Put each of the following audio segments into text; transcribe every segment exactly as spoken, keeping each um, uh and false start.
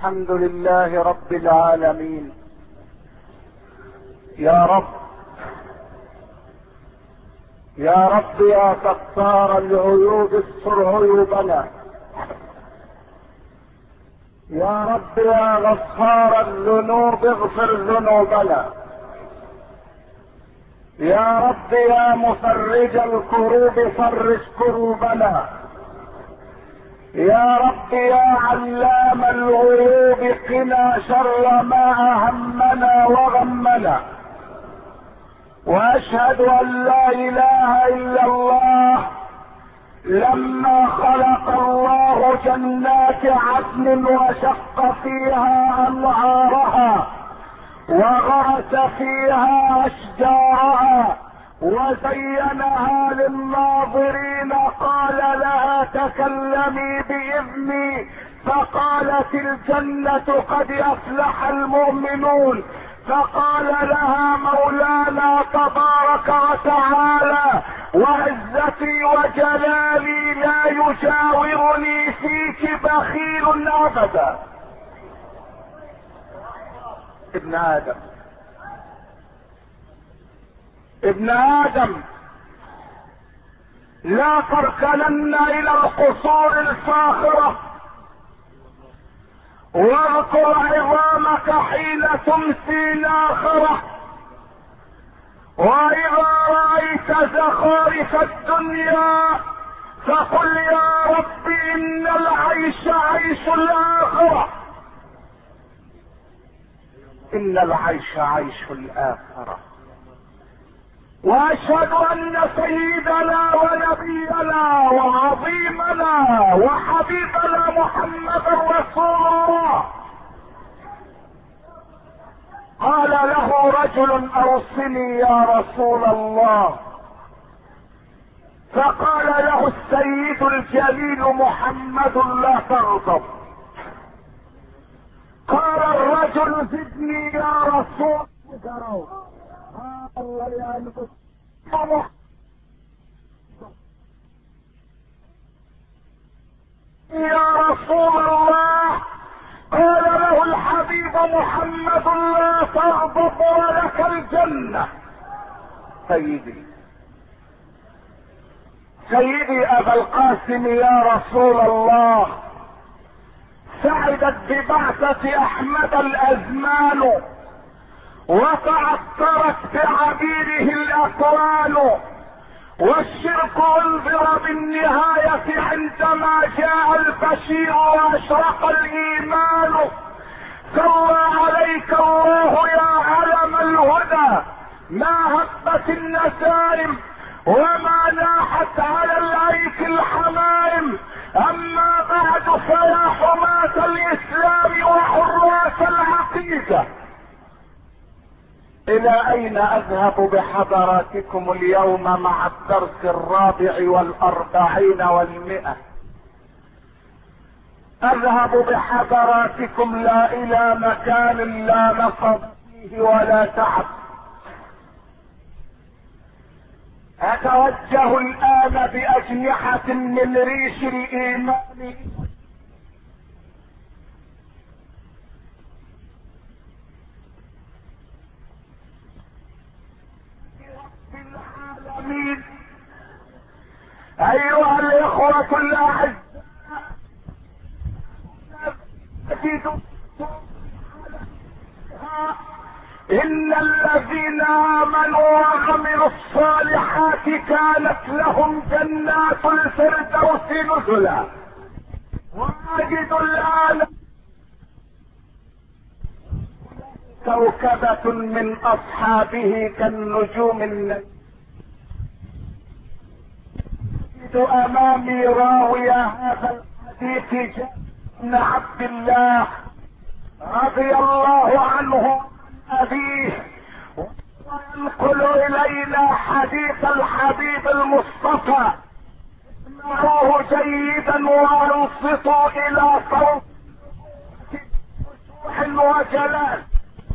الحمد لله رب العالمين. يا رب يا رب يا ستار العيوب استر عيوبنا. يا رب يا غفار الذنوب اغفر ذنوبنا. يا رب يا مفرج الكروب فرج كروبنا. يا رب يا علام الغيوب قنا شر ما اهمنا وغمنا. واشهد ان لا اله الا الله لما خلق الله جنات عدن وشق فيها انهارها وغرس فيها اشجارها وزينها للناظرين، قال لها تكلمي باذني، فقالت الجنة قد افلح المؤمنون. فقال لها مولانا تبارك وتعالى وعزتي وجلالي لا يجاورني فيك بخيل ابدا. ابن ادم ابن ادم لا تركنن الى القصور الفاخرة واذكر عظامك حين تمسي ناخرة. واذا رأيت زخارف الدنيا فقل يا رب ان العيش عيش الاخرة. ان العيش عيش الاخرة. واشهد ان سيدنا ونبينا وعظيمنا وحبيبنا محمد رسول الله قال له رجل اوصني يا رسول الله، فقال له السيد الجليل محمد لا تغضب. قال الرجل زدني يا رسول الله. يا رسول الله قال له الحبيب محمد لا تغضب ولك الجنة. سيدي سيدي ابا القاسم يا رسول الله، سعدت ببعثة احمد الازمان وتعثرت بعبيره الاكوان، والشرك انذر بالنهاية عندما جاء البشير واشرق الايمان. صلى عليك الله يا علم الهدى، ما هبت النسائم وما ناحت على الايك الحمائم. اما بعد فيا حماة الاسلام وحراس العقيدة، الى اين اذهب بحضراتكم اليوم مع الدرس الرابع والاربعين والمئة؟ اذهب بحضراتكم لا الى مكان لا نصب فيه ولا تعب. اتوجه الان باجنحة من ريش الايمان العالمين. ايها الاخوة الاعزاء، ان الذين امنوا وعملوا الصالحات كانت لهم جنات الفردوس نزلا. واجد الان كوكبة من اصحابه كالنجوم النجم. امامي راوي هذا الحديث ابن عبد الله رضي الله عنه ابيه، وينقل الينا حديث الحبيب المصطفى. اسمعوه جيدا وانصتوا الى صوت وجوح وجلال.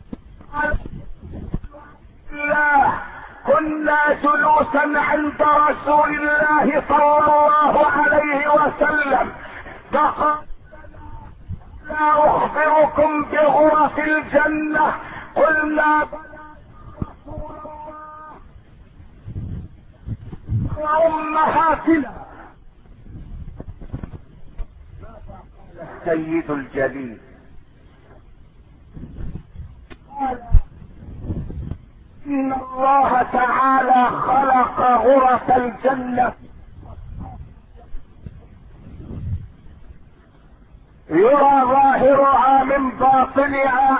الله كنا جلوسا عند رسول الله صلى الله عليه وسلم، فقال الا اخبركم بغرف الجنة؟ قلنا وامهاتنا. السيد الجليل قال ان الله تعالى خلق غرف الجنة يرى ظاهرها من باطنها،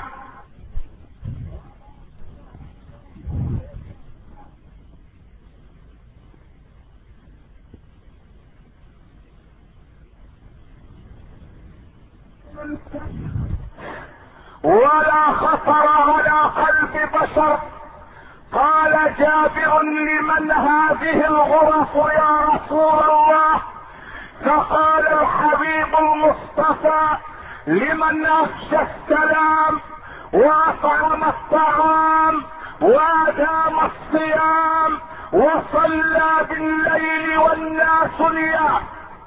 ولا خطر على قلب بشر. قال جابر لمن هذه الغرف يا رسول الله؟ فقال الحبيب المصطفى لمن افشى السلام واطعم الطعام وادام الصيام وصلى بالليل والناس نيام.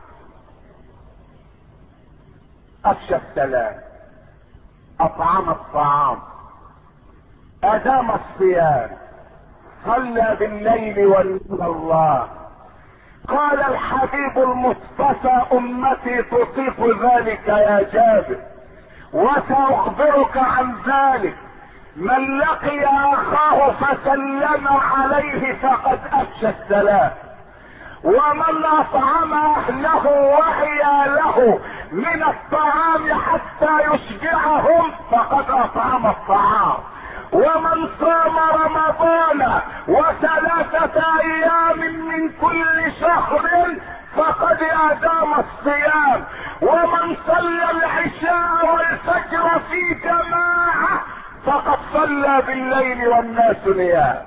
افشى السلام، اطعم الطعام، ادام الصيام، صلى بالليل والناس الله. قال الحبيب المصطفى امتي تطيق ذلك يا جابر، وساخبرك عن ذلك. من لقي اخاه فسلم عليه فقد افشى السلام، ومن اطعم اهله وحيا له من الطعام حتى يشبعهم فقد اطعم الطعام، ومن صام رمضان وثلاثة ايام من كل شهر فقد ادام الصيام، ومن صلى العشاء والفجر في جماعة فقد صلى بالليل والناس نيام.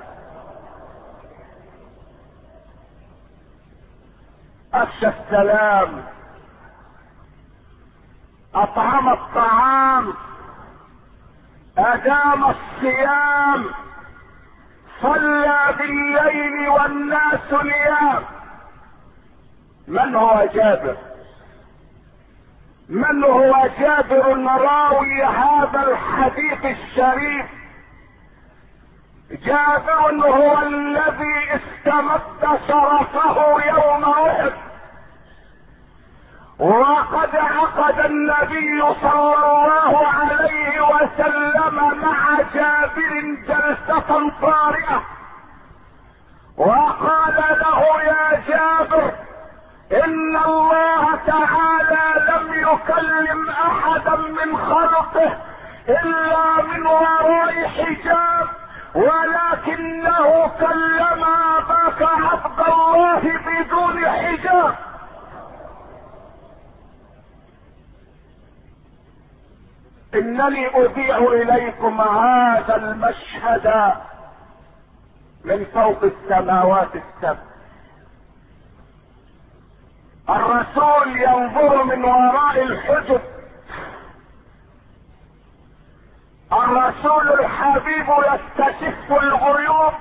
افشى السلام، اطعم الطعام، ادام الصيام، صلى بالليل والناس نيام. من هو جابر؟ من هو جابر راوي هذا الحديث الشريف؟ جابر هو الذي استمد شرفه يوم احد، وقد عقد النبي صلى الله عليه وسلم مع جابر جلسة طارئة، وقال له يا جابر ان الله تعالى لم يكلم احدا من خلقه الا من وراء حجاب، ولكنه كلم اباك عبد الله بدون حجاب. انني اذيع اليكم هذا المشهد من فوق السماوات السبع. الرسول ينظر من وراء الحجب، الرسول الحبيب يستشف الغيوب.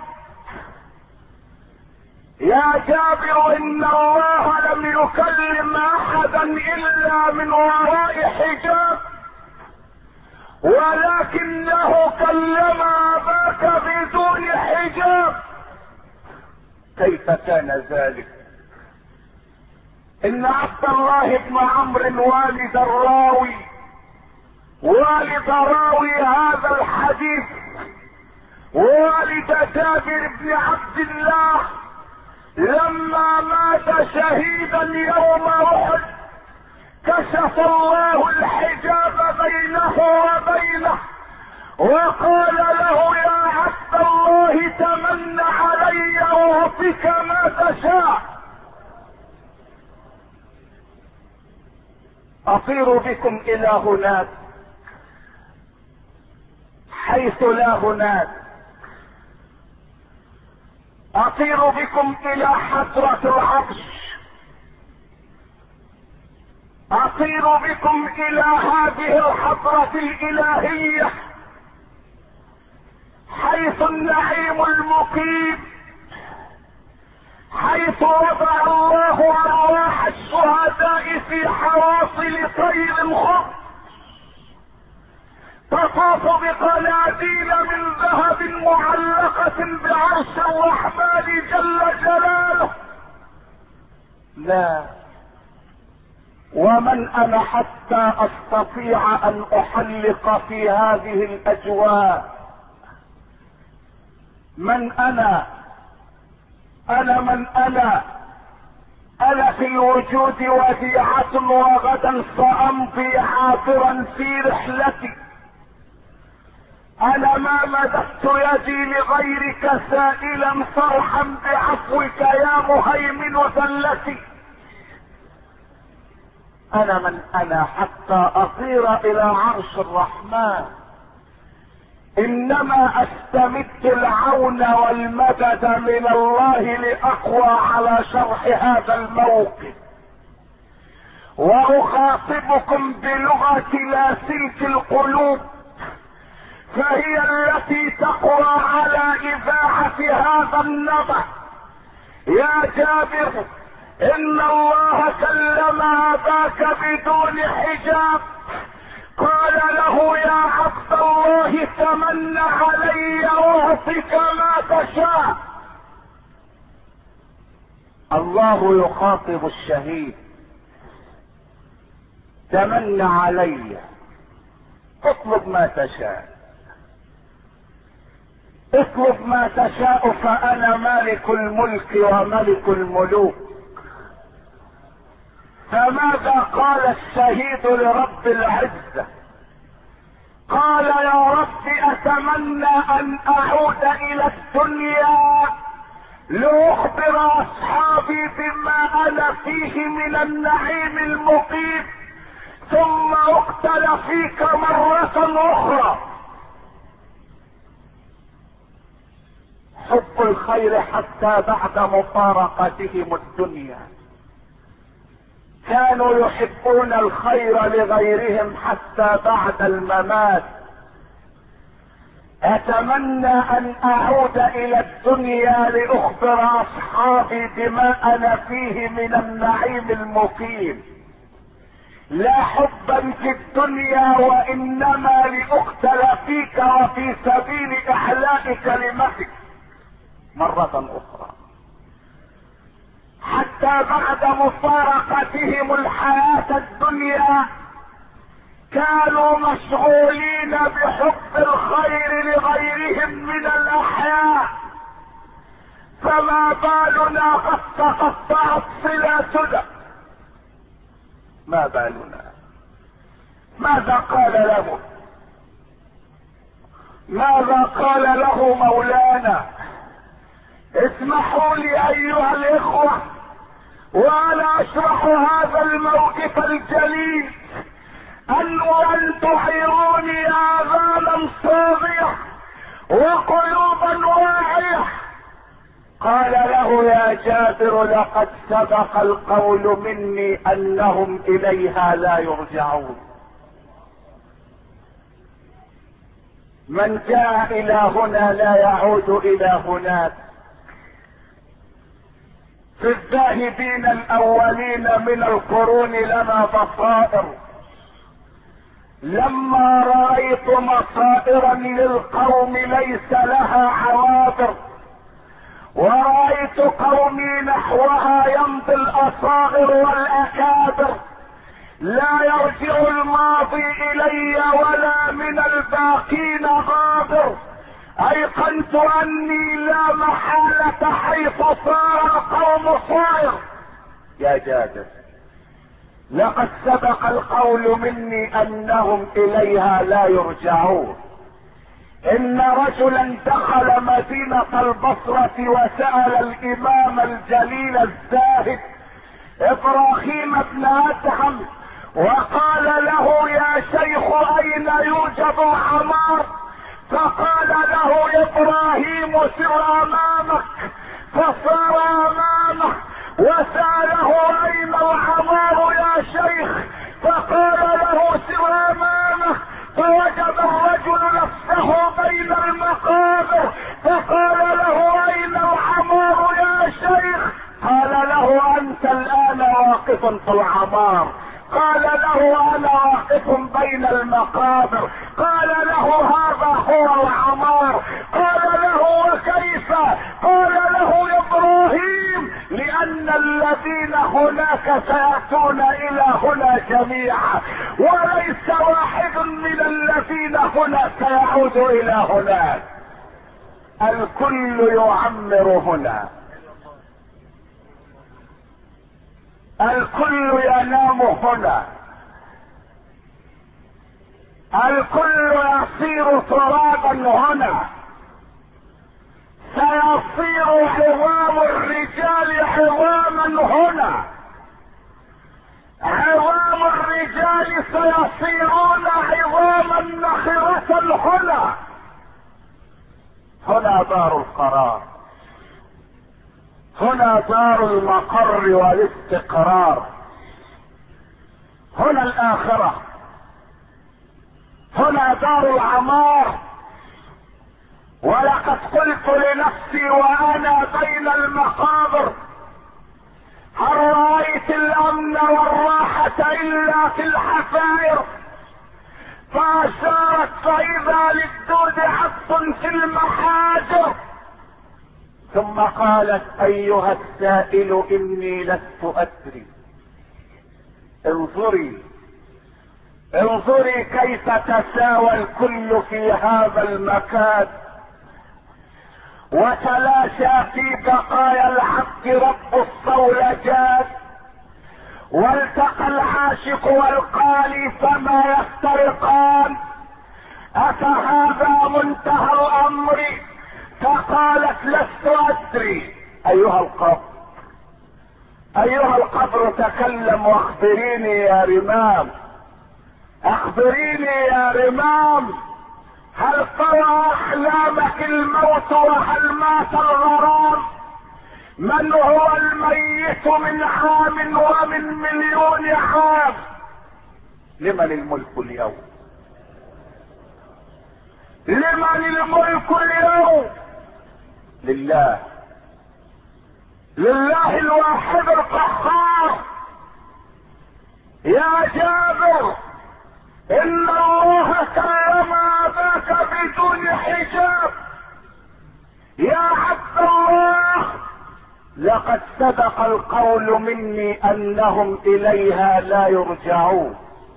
يا جابر ان الله لم يكلم احدا الا من وراء حجاب، ولكنه كلم اباك بدون حجاب. كيف كان ذلك؟ ان عبد الله بن عمرو والد الراوي والد راوي هذا الحديث، والد جابر بن عبد الله، لما مات شهيدا يوم احد كشف الله الحجاب بينه وبينه، وقال له يا عبد الله تمن علي واعطك ما تشاء. اطير بكم الى هناك حيث لا هناك، اطير بكم الى حضرة العرش، اطير بكم الى هذه الحضرة الالهية حيث النعيم المقيم، حيث وضع الله ارواح الشهداء في حواصل طير الخط، يطوف بقناديل من ذهب معلقة بعرش الرحمن جل جلاله. لا، ومن انا حتى استطيع ان احلق في هذه الاجواء؟ من انا انا من انا انا في الوجود وديعة، وغدا سامضي عابرا في رحلتي. انا ما مددت يدي لغيرك سائلا فرحا بعفوك يا مهيمن ذلتي. انا من انا حتى اطير الى عرش الرحمن؟ انما استمد العون والمدد من الله لاقوى على شرح هذا الموقف، واخاطبكم بلغة لاسلك القلوب، فهي التي تقوى على اذاعة هذا النبأ. يا جابر، ان الله كلم اباك بدون حجاب، قال له يا عبد الله تمن علي اعطك ما تشاء. الله يخاطب الشهيد، تمن علي، اطلب ما تشاء، اطلب ما تشاء، فانا مالك الملك وملك الملوك. فماذا قال الشهيد لرب العزة؟ قال يا رب اتمنى ان اعود الى الدنيا لاخبر اصحابي بما انا فيه من النعيم المقيم، ثم اقتل فيك مرة اخرى. حب الخير حتى بعد مفارقتهم الدنيا، كانوا يحبون الخير لغيرهم حتى بعد الممات. اتمنى ان اعود الى الدنيا لاخبر اصحابي بما انا فيه من النعيم المقيم، لا حبا في الدنيا وانما لاقتل فيك وفي سبيل احلاء كلمتك مرة اخرى. حتى بعد مفارقتهم الحياة الدنيا كانوا مشغولين بحب الخير لغيرهم من الاحياء. فما بالنا قد تقطعت صلاتنا؟ ما بالنا؟ ماذا قال له؟ ماذا قال له مولانا؟ اسمحوا لي ايها الاخوة وانا اشرح هذا الموقف الجليل، ان ان تعيروني اذانا صاغية وقلوبا واعية. قال له يا جابر لقد سبق القول مني انهم اليها لا يرجعون. من جاء الى هنا لا يعود الى هناك. في الذاهبين الاولين من القرون لنا بصائر، لما رأيت مصائرا للقوم ليس لها عوابر، ورأيت قومي نحوها يمضي الاصاغر والاكابر، لا يرجع الماضي الي ولا من الباقين غابر. ايقنت اني لا محالة حيث صار القوم صائر. يا جابر لقد سبق القول مني انهم اليها لا يرجعون. ان رجلا دخل مدينة البصرة وسأل الامام الجليل الزاهد ابراهيم بن ادهم وقال له يا شيخ اين يوجد الحمار؟ فقال له ابراهيم سر امامك، فصار امامه وسأله اين الحمار يا شيخ؟ فقال له سر امامه، فوجد الرجل نفسه بين المقابر، فقال له اين الحمار يا شيخ؟ قال له انت الان واقف في العمار. قال له انا واقف بين المقابر. قال له سيأتون الى هنا جميعا، وليس واحد من الذين هنا سيعود الى هناك، الكل يعمر هنا، الكل ينام هنا، الكل يصير ترابا هنا، سيصير عظام الرجال عظاما هنا، عظام الرجال سيصيرون عظاما نخرة هنا. هنا دار القرار، هنا دار المقر والاستقرار، هنا الآخرة، هنا دار العمار. ولقد قلت لنفسي وانا بين المقابر: هل رأيت الامن والراحة الا في الحفائر؟ فاشارت فاذا للدود عص في المحاجر، ثم قالت: ايها السائل اني لست ادري. انظري انظري كيف تساوى الكل في هذا المكان، وتلاشى في بقايا العبد رب الصولجات، والتقى العاشق والقالي فما يفترقان. افهذا منتهى الامر؟ فقالت: لست ادري. ايها القبر، ايها القبر تكلم واخبريني يا رمام، اخبريني يا رمام، هل طوى احلامك الموت وهل مات الغرام؟ من هو الميت من عام ومن مليون عام؟ لمن الملك اليوم؟ لمن الملك اليوم؟ لله، لله الواحد القهار. يا جابر، ان الله كرم اباك بدون حجاب. يا عبد الله، لقد سبق القول مني انهم اليها لا يرجعون،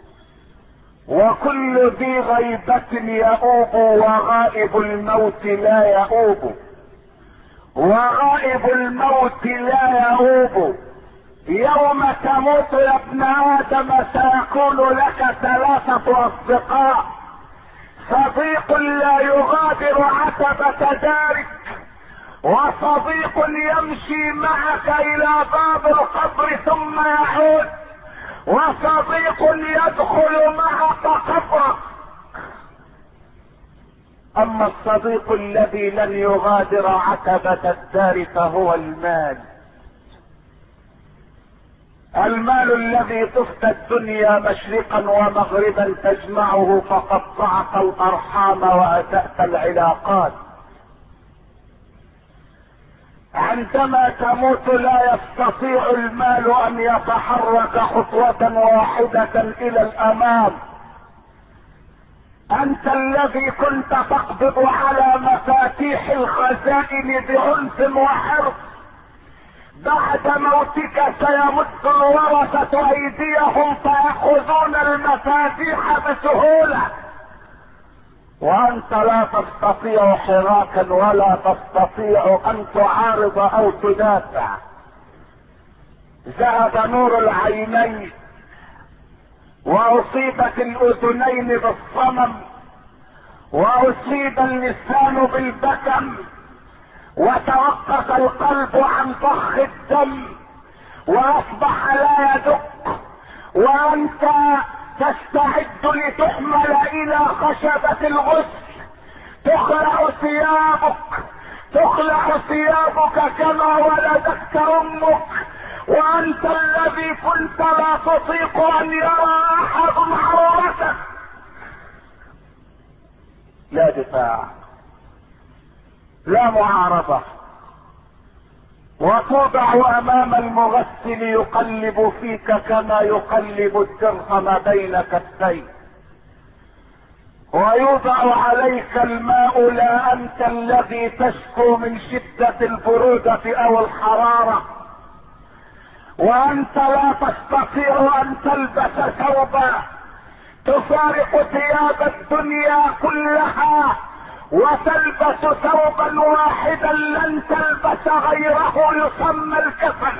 وكل ذي غيبة يؤوب وغائب الموت لا يؤوب، وغائب الموت لا يؤوب. يوم تموت يا ابن ادم سيكون لك ثلاثة اصدقاء: صديق لا يغادر عتبة دارك، وصديق يمشي معك الى باب القبر ثم يعود، وصديق يدخل معك قبرك. اما الصديق الذي لن يغادر عتبة الدار فهو المال، المال الذي تفدى الدنيا مشرقا ومغربا تجمعه فقطعت الارحام واسأت العلاقات. عندما تموت لا يستطيع المال ان يتحرك خطوة واحدة الى الامام. انت الذي كنت تقبض على مفاتيح الخزائن بعنف وحرص، بعد موتك سيمد الورثة ايديهم فيأخذون المفاتيح بسهولة، وانت لا تستطيع حراكا ولا تستطيع ان تعارض او تدافع. ذهب نور العينين، واصيبت الاذنين بالصمم، واصيب اللسان بالبكم، وتوقف القلب عن ضخ الدم، واصبح لا يدق، وانت تستعد لتحمل الى خشبة الغسل، تخلع ثيابك، تخلع ثيابك كما ولدتك امك، وانت الذي كنت لا تطيق ان يرى احد عورتك. لا دفاع، لا معارضة، وتوضع امام المغسل يقلب فيك كما يقلب الدرهم بين كفيه، ويوضع عليك الماء لا انت الذي تشكو من شدة البرودة او الحرارة، وانت لا تستطيع ان تلبس ثوبا تفارق ثياب الدنيا كلها وتلبس ثوبا واحدا لن تلبس غيره يسمى الكفن.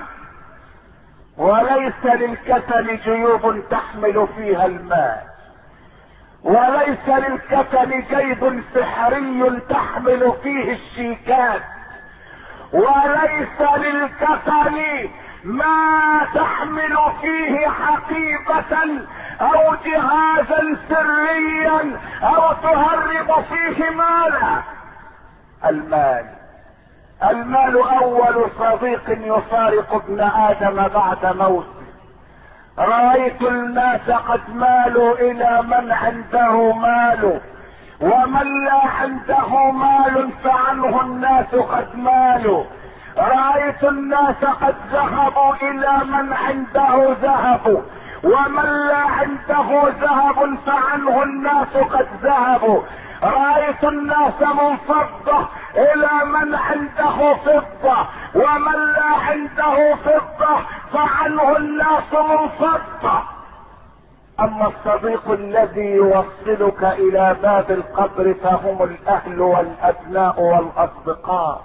وليس للكفن جيوب تحمل فيها الماء، وليس للكفن جيب سحري تحمل فيه الشيكات، وليس للكفن ما تحمل فيه حقيبة او جهازا سريا او تهرب فيه مالا. المال المال اول صديق يفارق ابن ادم بعد موته. رأيت الناس قد مالوا الى من عنده مال، ومن لا عنده مال فعنه الناس قد مالوا. رأيت الناس قد ذهبوا الى من عنده ذهب، ومن لا عنده ذهب فعنه الناس قد ذهبوا. رأيت الناس من فضة الى من عنده فضة، ومن لا عنده فضة فعنه الناس من فضة. اما الصديق الذي يوصلك الى باب القبر فهم الاهل والابناء والاصدقاء.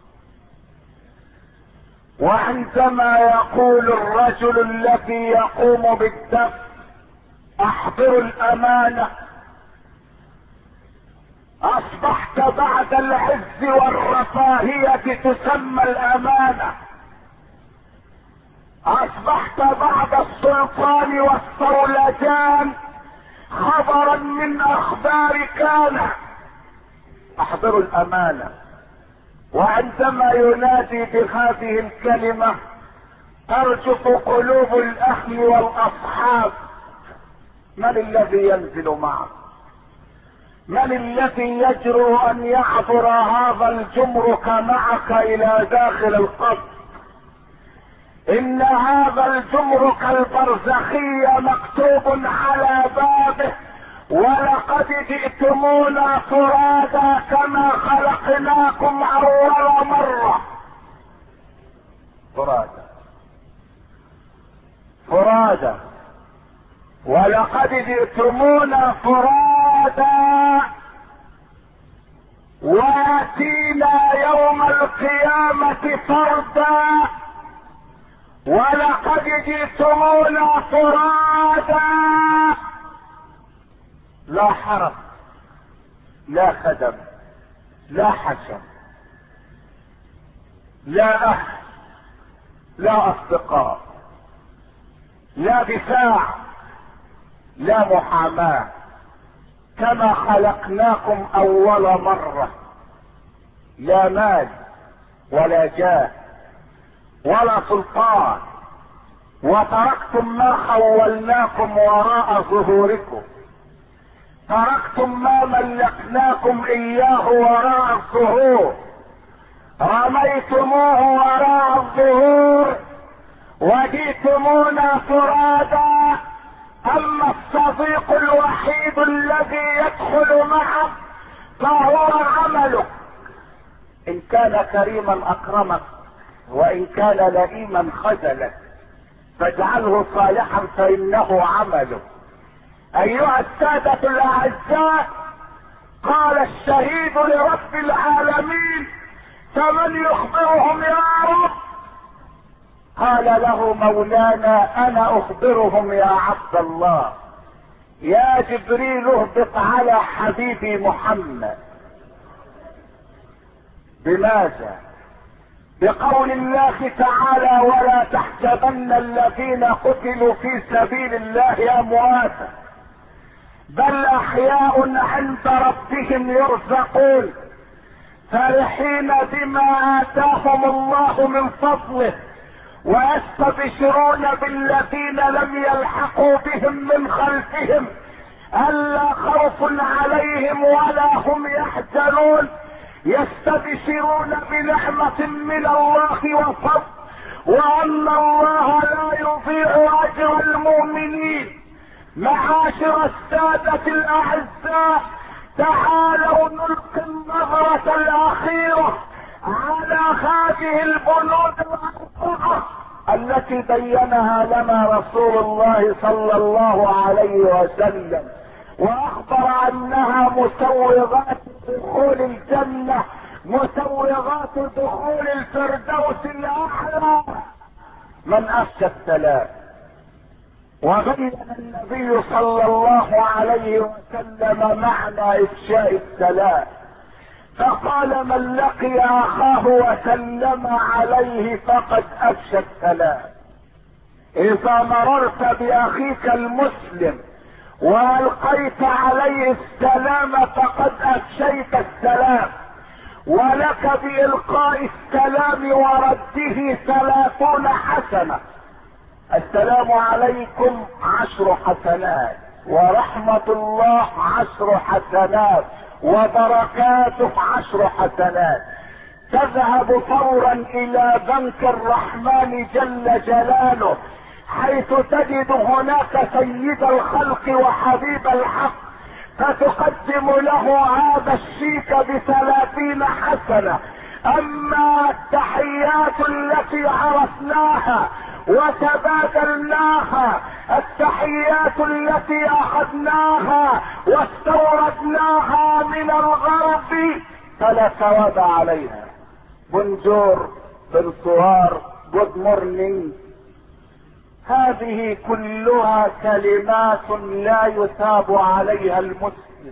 وعندما يقول الرجل الذي يقوم بالدفن احضروا الامانة، اصبحت بعد العز والرفاهية تسمى الامانة، اصبحت بعد السلطان والصولجان خبرا من اخبار كان. احضروا الامانة. وعندما ينادي بهذه الكلمة ترجف قلوب الاهل والاصحاب. من الذي ينزل معه؟ من الذي يجرؤ ان يعبر هذا الجمرك معك الى داخل القبر؟ ان هذا الجمرك البرزخي مكتوب على بابه ولقد جئتمونا فرادا كما خلقناكم اول مرة. فرادا فرادا ولقد جئتمونا فرادا واتينا يوم القيامة فردا. ولقد جئتمونا فرادا لا حرس، لا خدم، لا حشم، لا اهل، لا اصدقاء، لا دفاع، لا محاماة، كما خلقناكم اول مرة. لا مال ولا جاه ولا سلطان، وتركتم ما خولناكم وراء ظهوركم، تركتم ما ملكناكم اياه وراء الظهور، رميتموه وراء الظهور وجئتمونا فرادا. اما الصديق الوحيد الذي يدخل معك فهو عملك. ان كان كريما اكرمك، وان كان لئيما خذلك، فاجعله صالحا فانه عملك. ايها السادة الاعزاء، قال الشهيد لرب العالمين: فمن يخبرهم يا رب؟ قال له مولانا: انا اخبرهم يا عبد الله. يا جبريل اهبط على حبيبي محمد. بماذا؟ بقول الله تعالى: ولا تحسبن الذين قتلوا في سبيل الله امواتا بل احياء عند ربهم يرزقون فرحين بما اتاهم الله من فضله ويستبشرون بالذين لم يلحقوا بهم من خلفهم الا خوف عليهم ولا هم يحزنون يستبشرون بنعمة من الله وفضل وان الله لا يضيع اجر المؤمنين. معاشر السادة الاعزاء، تعالوا نلقي النظرة الاخيرة على هذه البنود الاربعة التي بينها لنا رسول الله صلى الله عليه وسلم، واخبر انها مسوغات دخول الجنة، مسوغات دخول الفردوس الاعلى من افشى السلام. وبين النبي صلى الله عليه وسلم معنى افشاء السلام، فقال من لقي اخاه وسلم عليه فقد افشى السلام. اذا مررت باخيك المسلم والقيت عليه السلام فقد افشيت السلام، ولك بالقاء السلام ورده ثلاثون حسنة. السلام عليكم عشر حسنات، ورحمة الله عشر حسنات، وبركاته عشر حسنات. تذهب فورا الى بنك الرحمن جل جلاله، حيث تجد هناك سيد الخلق وحبيب الحق، فتقدم له هذا الشيك بثلاثين حسنة. اما التحيات التي عرفناها وتبادلناها، التحيات التي اخذناها واستوردناها من الغرب، فلا ثواب عليها. بونجور، بنصوار، جود مورنينج، هذه كلها كلمات لا يثاب عليها المسلم.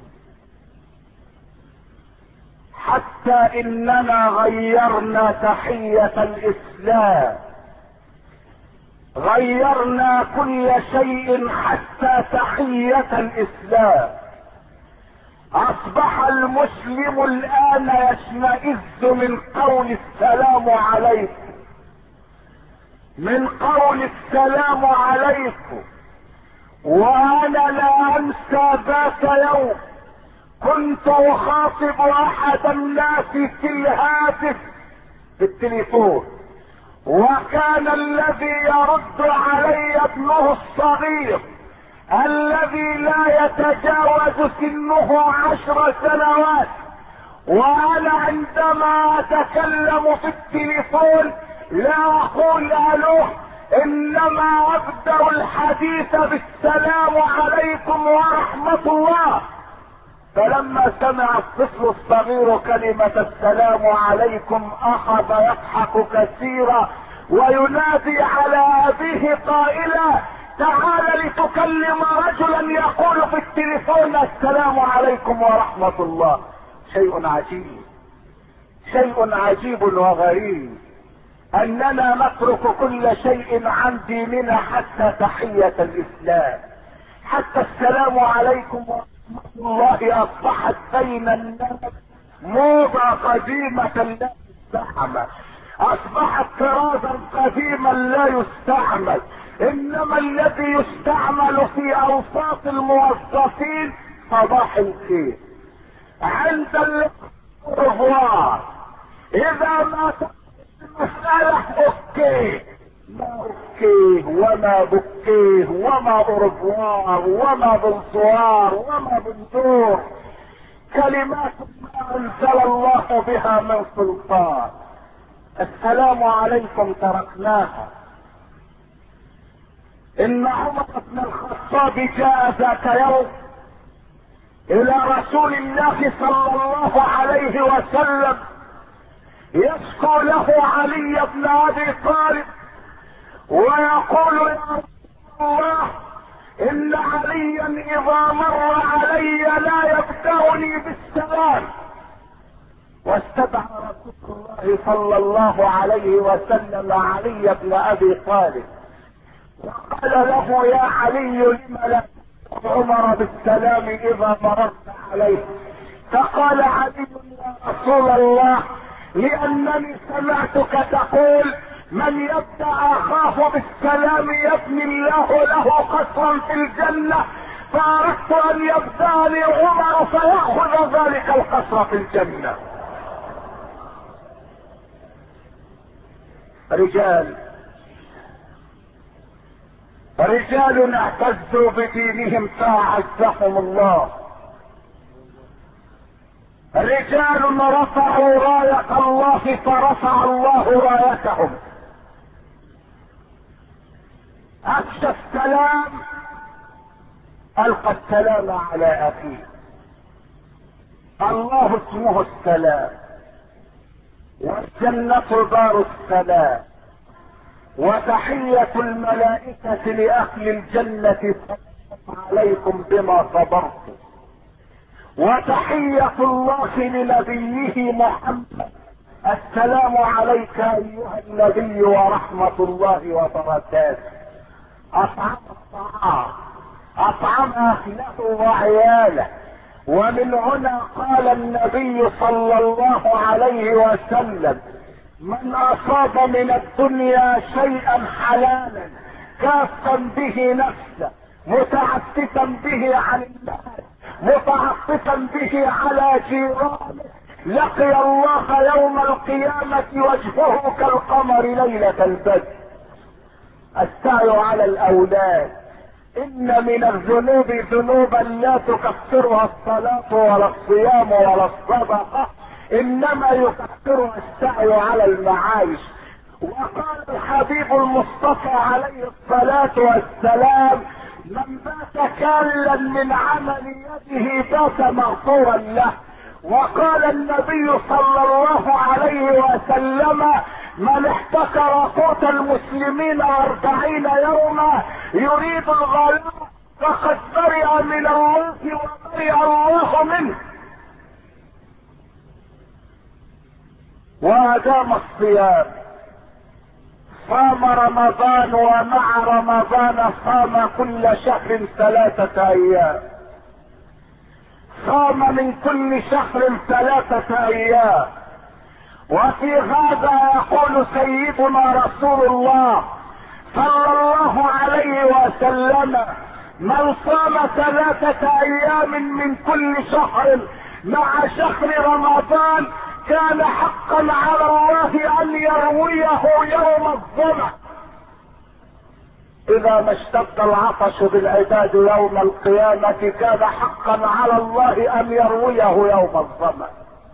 حتى اننا غيرنا تحية الاسلام، غيرنا كل شيء حتى تحية الاسلام. اصبح المسلم الان يشمئز من قول السلام عليكم، من قول السلام عليكم. وانا لا انسى ذات يوم كنت اخاطب احد الناس في الهاتف في التليفون، وكان الذي يرد علي ابنه الصغير الذي لا يتجاوز سنه عشر سنوات. وانا عندما اتكلم في التليفون لا اقول الو، انما ابدأ الحديث بالسلام عليكم ورحمة الله. فلما سمع الطفل الصغير كلمة السلام عليكم اخذ يضحك كثيرا وينادي على ابيه قائلا تعال لتكلم رجلا يقول في التليفون السلام عليكم ورحمة الله. شيء عجيب، شيء عجيب وغريب اننا نترك كل شيء عن ديننا حتى تحية الاسلام، حتى السلام عليكم ورحمة الله اصبحت بين الناس موضة قديمة لا تستعمل، اصبحت طرازا قديما لا يستعمل. انما الذي يستعمل في اوساط الموظفين صباح الخير، عند الرفوار، اذا ما المسألة اوكي، ما اوكي وما بكيه وما اورفوار وما بنصوار وما بندور، كلمات ما انزل الله بها من سلطان. السلام عليكم تركناها. ان عمر بن الخطاب جاء ذات يوم الى رسول الله صلى الله عليه وسلم يشكو له علي بن ابي طالب ويقول يا رسول الله ان عليا اذا مر علي لا يبدأني بالسلام. واستدعى رسول الله صلى الله عليه وسلم علي بن ابي طالب وقال له يا علي لم لا عمر بالسلام اذا مررت عليه؟ فقال علي يا رسول الله لانني سمعتك تقول من يبدأ اخاه بالسلام يبني الله له قصرا في الجنة، فاردت ان يبدأني عمر فيأخذ ذلك القصر في الجنة. رجال رجال اعتزوا بدينهم فاعزهم الله، رجال رفعوا راية الله فرفع الله رايتهم، افشى السلام القى السلام على اخيه. الله اسمه السلام، والجنة دار السلام، وتحية الملائكة لأهل الجنة عليكم بما صبرتم، وتحية الله لنبيه محمد السلام عليك أيها النبي ورحمة الله وبركاته. أطعم الطعام، أطعم أهله وعياله. ومن هنا قال النبي صلى الله عليه وسلم: من اصاب من الدنيا شيئا حلالا كافا به نفسه متعففا به عن الناس متعففا به على جيرانه لقي الله يوم القيامة وجهه كالقمر ليلة البدر. السعي على الاولاد. ان من الذنوب ذنوبا لا تكفرها الصلاة ولا الصيام ولا الصدقة، انما يكفرها السعي على المعايش. وقال الحبيب المصطفى عليه الصلاة والسلام: من بات كالا من عمل يده بات مغفورا له. وقال النبي صلى الله عليه وسلم: من احتكر قوت المسلمين أربعين يوما يريد الغلاء فقد برئ من الله وبرئ الله منه. وأدام الصيام، صام رمضان، ومع رمضان صام كل شهر ثلاثة أيام. صام من كل شهر ثلاثة أيام. وفي هذا يقول سيدنا رسول الله صلى الله عليه وسلم: من صام ثلاثة ايام من كل شهر مع شهر رمضان كان حقا على الله ان يرويه يوم الظمأ. اذا ما اشتد العطش بالعباد يوم القيامة كان حقا على الله ان يرويه يوم الظمأ.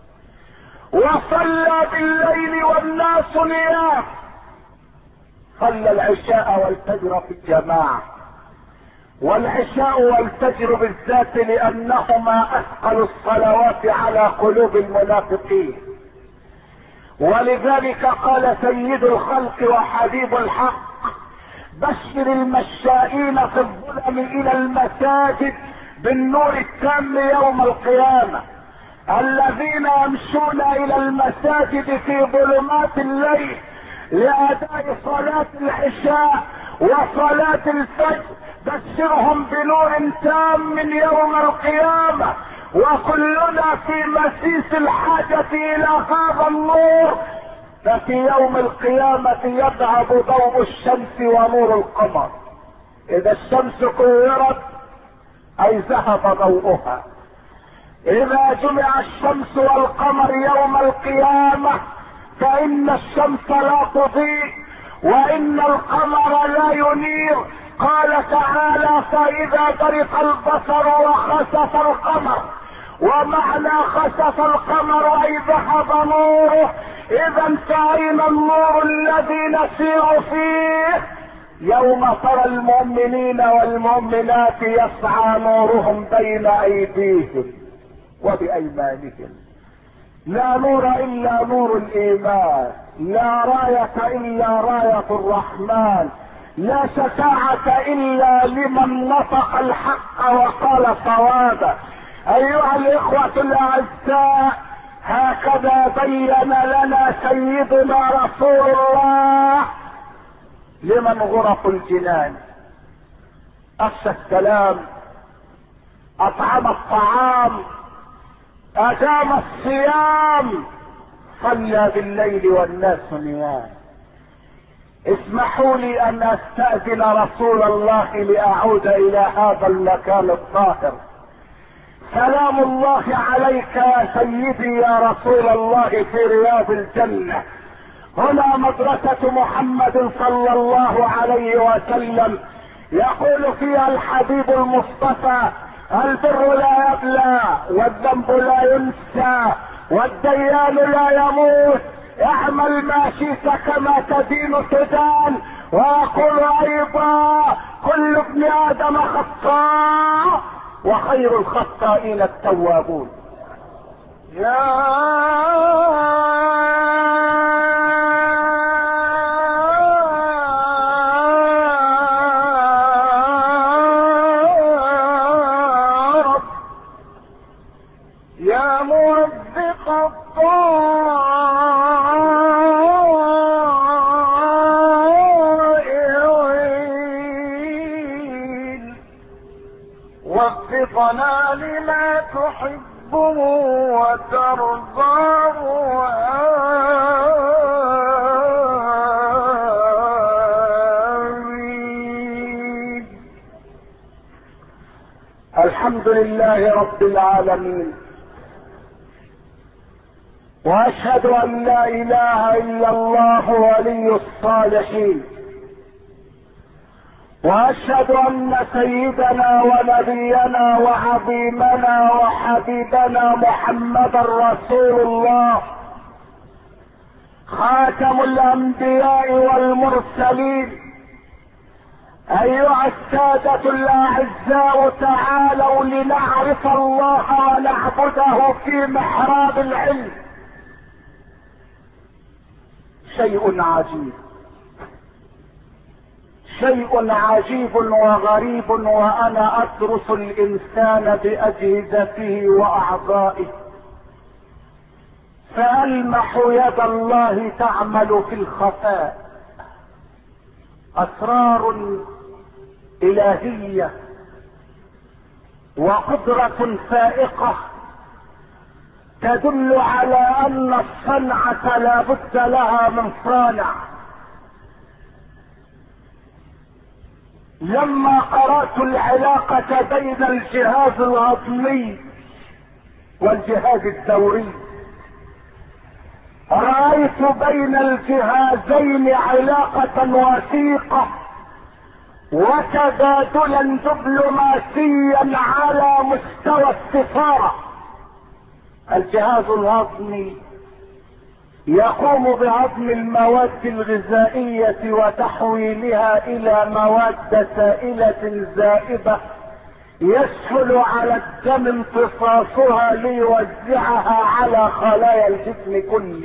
وصلى بالليل والناس نيام، صلى العشاء والفجر في الجماعة، والعشاء والفجر بالذات لانهما اثقل الصلوات على قلوب المنافقين. ولذلك قال سيد الخلق وحبيب الحق: بشر المشائين في الظلم الى المساجد بالنور التام يوم القيامة، الذين يمشون الى المساجد في ظلمات الليل لاداء صلاة العشاء وصلاة الفجر، بشرهم بنور تام من يوم القيامة. وكلنا في مسيس الحاجة الى هذا النور، ففي يوم القيامة يذهب ضوء الشمس ونور القمر. اذا الشمس كورت اي ذهب ضوءها. اذا جمع الشمس والقمر يوم القيامة فان الشمس لا تضيء وان القمر لا ينير. قال تعالى: فاذا برق البصر وخسف القمر. ومعنى خسف القمر اي ذهب نوره. اذا فاين النور الذي نسير فيه؟ يوم ترى المؤمنين والمؤمنات يسعى نورهم بين ايديهم وبايمانهم. لا نور الا نور الايمان، لا راية الا راية الرحمن، لا شفاعة الا لمن نطق الحق وقال صوابا. ايها الاخوة الاعزاء، هكذا بين لنا سيدنا رسول الله لمن غرف الجنان. افشى السلام، اطعم الطعام، ادام الصيام، صلى بالليل والناس نيام. اسمحوا لي ان استأذن رسول الله لاعود الى هذا المكان الطاهر. سلام الله عليك يا سيدي يا رسول الله في رياض الجنة. هنا مدرسة محمد صلى الله عليه وسلم، يقول فيها الحبيب المصطفى: البر لا يبلى والذنب لا ينسى والديان لا يموت اعمل ما شئت كما تدين تدان. ويقول ايضا كل ابن ادم خطاء وخير الخطائين التوابون. يا رب يا مرزق الطائعين وفقنا لما تحبه وترضاه. آمين. الحمد لله رب العالمين، واشهد ان لا اله الا الله ولي الصالحين، واشهد ان سيدنا ونبينا وعظيمنا وحبيبنا محمدا رسول الله خاتم الانبياء والمرسلين. ايها السادة الاعزاء، تعالوا لنعرف الله ونعبده في محراب العلم. شيء عجيب، شيء عجيب وغريب، وانا ادرس الانسان باجهزته واعضائه فالمح يد الله تعمل في الخفاء اسرار الهية وقدرة فائقة تدل على ان الصنعة لا بد لها من صانع. لما قرأت العلاقة بين الجهاز الهضمي والجهاز الدوري رأيت بين الجهازين علاقة وثيقة وتبادلا دبلوماسيا على مستوى السفارة. الجهاز الهضمي يقوم بهضم المواد الغذائية وتحويلها الى مواد سائلة زائبة يسهل على الدم امتصاصها ليوزعها على خلايا الجسم كله.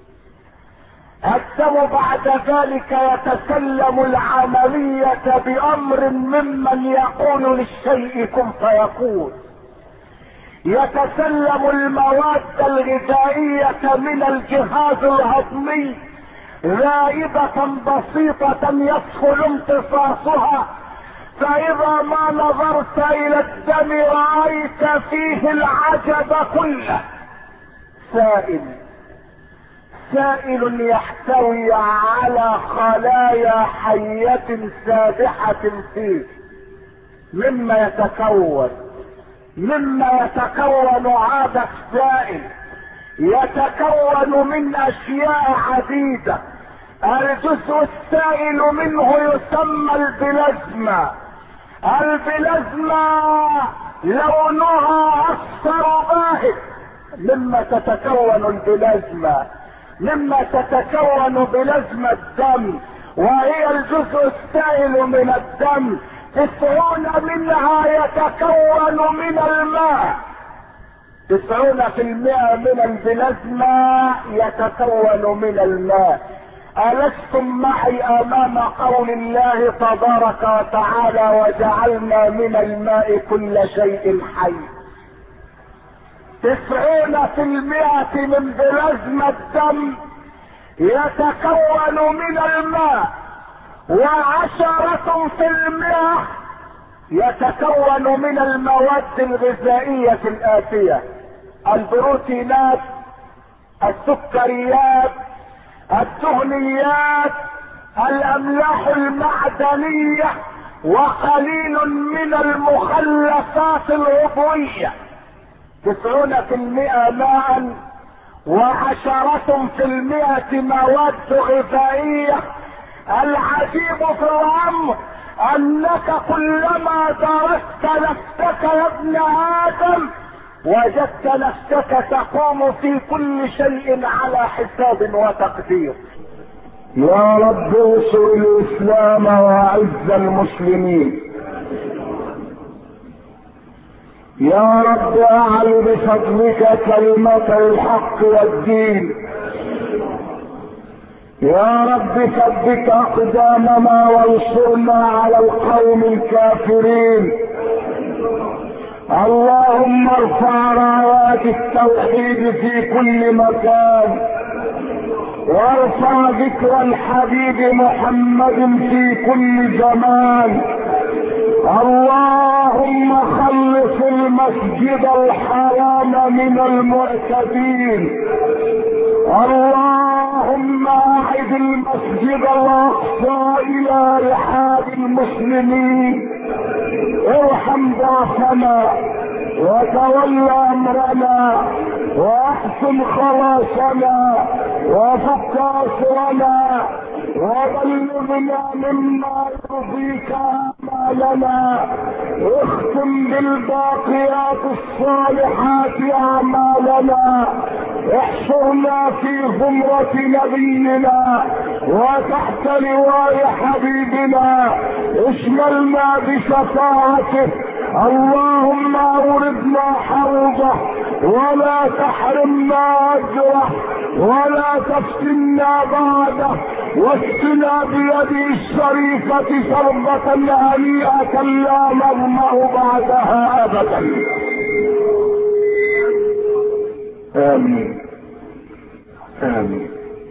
الدم بعد ذلك يتسلم العملية بامر ممن يقول للشيء كن فيكون. يتسلم المواد الغذائية من الجهاز الهضمي ذائبة بسيطة يسهل امتصاصها، فاذا ما نظرت الى الدم رأيت فيه العجب كله. سائل سائل يحتوي على خلايا حية سابحة فيه. مما يتكون مما يتكون هذا السائل يتكون من اشياء عديدة. الجزء السائل منه يسمى البلازما. البلازما لونها اصفر باهت. مما تتكون البلازما مما تتكون بلازما الدم، وهي الجزء السائل من الدم. تسعون منها يتكون من الماء. تسعون في المئة من البلازما يتكون من الماء. ألستم معي امام قول الله تبارك وتعالى وجعلنا من الماء كل شيء حي. تسعون في المئة من بلازما الدم يتكون من الماء، وعشرة في المئة يتكون من المواد الغذائية الآتية: البروتينات، السكريات، الدهنيات، الأملاح المعدنية، وقليل من المخلفات العضوية. تسعون في المئة ماء، وعشرة في المئة مواد غذائية. العجيب في الامر انك كلما درست نفسك يا ابن ادم وجدت نفسك تقوم في كل شيء على حساب وتقدير. يا رب انصر الاسلام واعز المسلمين. يا رب اعل بفضلك كلمة الحق والدين. يا رب ثبت اقدامنا وانصرنا على القوم الكافرين. اللهم ارفع رايات التوحيد في كل مكان، وارفع ذكر الحبيب محمد في كل زمان. اللهم خلص المسجد الحرام من المعتدين. اللهم اعد المسجد الاقصى الى رحاب المسلمين. ارحم ضعفنا وتولى امرنا واحسن خلاصنا وفك اسرنا وبلغنا مما يرضيك اعمالنا. اختم بالباقيات الصالحات اعمالنا. احشرنا في زمرة نبينا وتحت لواء حبيبنا. اشملنا بشفاعته. اللهم اوردنا حوضه ولا تحرمنا اجره ولا تفتنا بعده، واسقنا بيده الشريفة شربة هنيئة لا نظمأ بعدها ابدا. امين امين.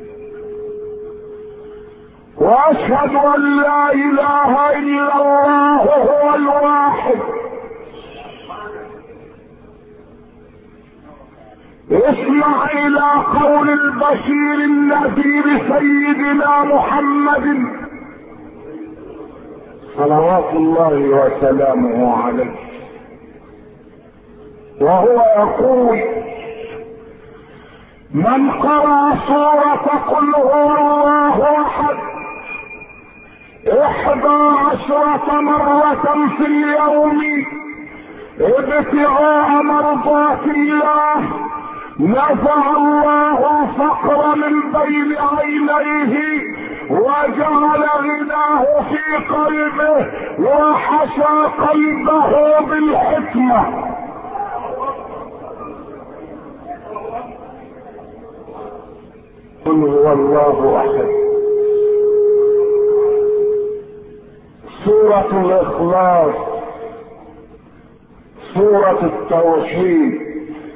واشهد ان لا اله الا الله هو الواحد. اسمع الى قول البشير النذير سيدنا محمد صلوات الله وسلامه عليه، وهو يقول: من قرأ سورة قل هو الله احد احدى عشرة مرة في اليوم ابتغاء مرضات الله، نزع الله الفقر من بين عينيه وجعل غناه في قلبه وحشى قلبه بالحكمة. قل هو الله احد. سورة الاخلاص، سورة التوحيد.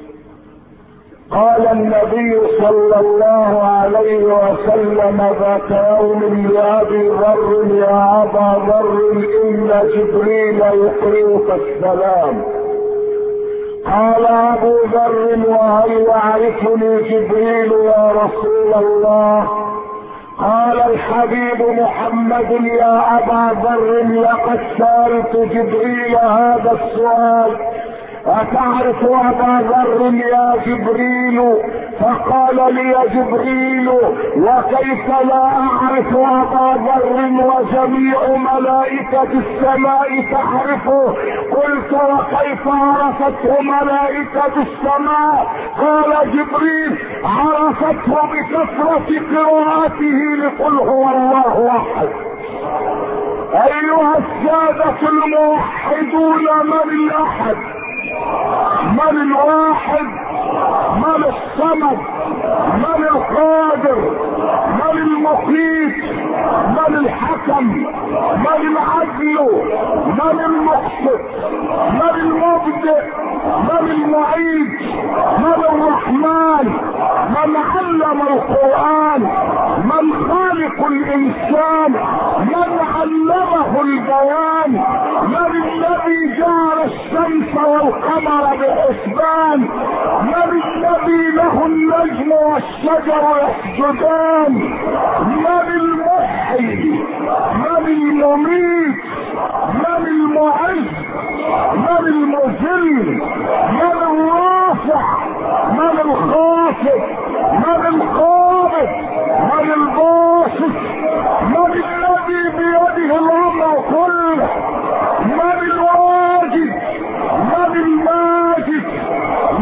قال النبي صلى الله عليه وسلم ذات يوم لأبي ذر: يا أبا ذر إن جبريل يقرئك السلام. قال أبو ذر: وهل يعرفني جبريل يا رسول الله؟ قال الحبيب محمد: يا أبا ذر لقد سألت جبريل هذا السؤال: أتعرف أبا ذر يا جبريل؟ فقال لي جبريل: وكيف لا أعرف أبا ذر وجميع ملائكة السماء تعرفه؟ قلت: وكيف عرفته ملائكة السماء؟ قال جبريل: عرفته بكثرة قراءته لقل هو الله أحد. أيها السادة الموحدون، من الأحد؟ من الواحد؟ من الصمد؟ من القادر؟ من المقيت؟ من الحكم؟ من العدل؟ من المقسط؟ من المبدئ؟ من المعيد؟ من الرحمن؟ من علم القرآن؟ من خالق الإنسان؟ من علمه البيان؟ من الذي جعل الشمس والقمر بحسبان؟ من الذي له النجم والشجر يسجدان؟ من المحيي؟ من المميت؟ من المعز؟ من المذل؟ من الرافع؟ من الخافض؟ من القابض؟ من الباسط؟ من الذي بيده الامر كله؟ من الواجد؟ من الماجد؟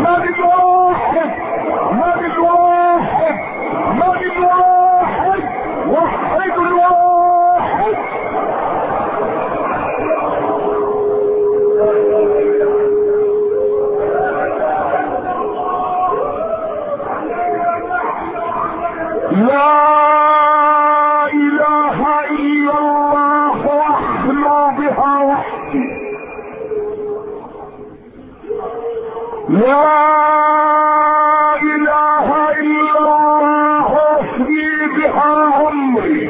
لا اله الا الله واحلو بها وحدي، لا اله الا الله افني بها عمري،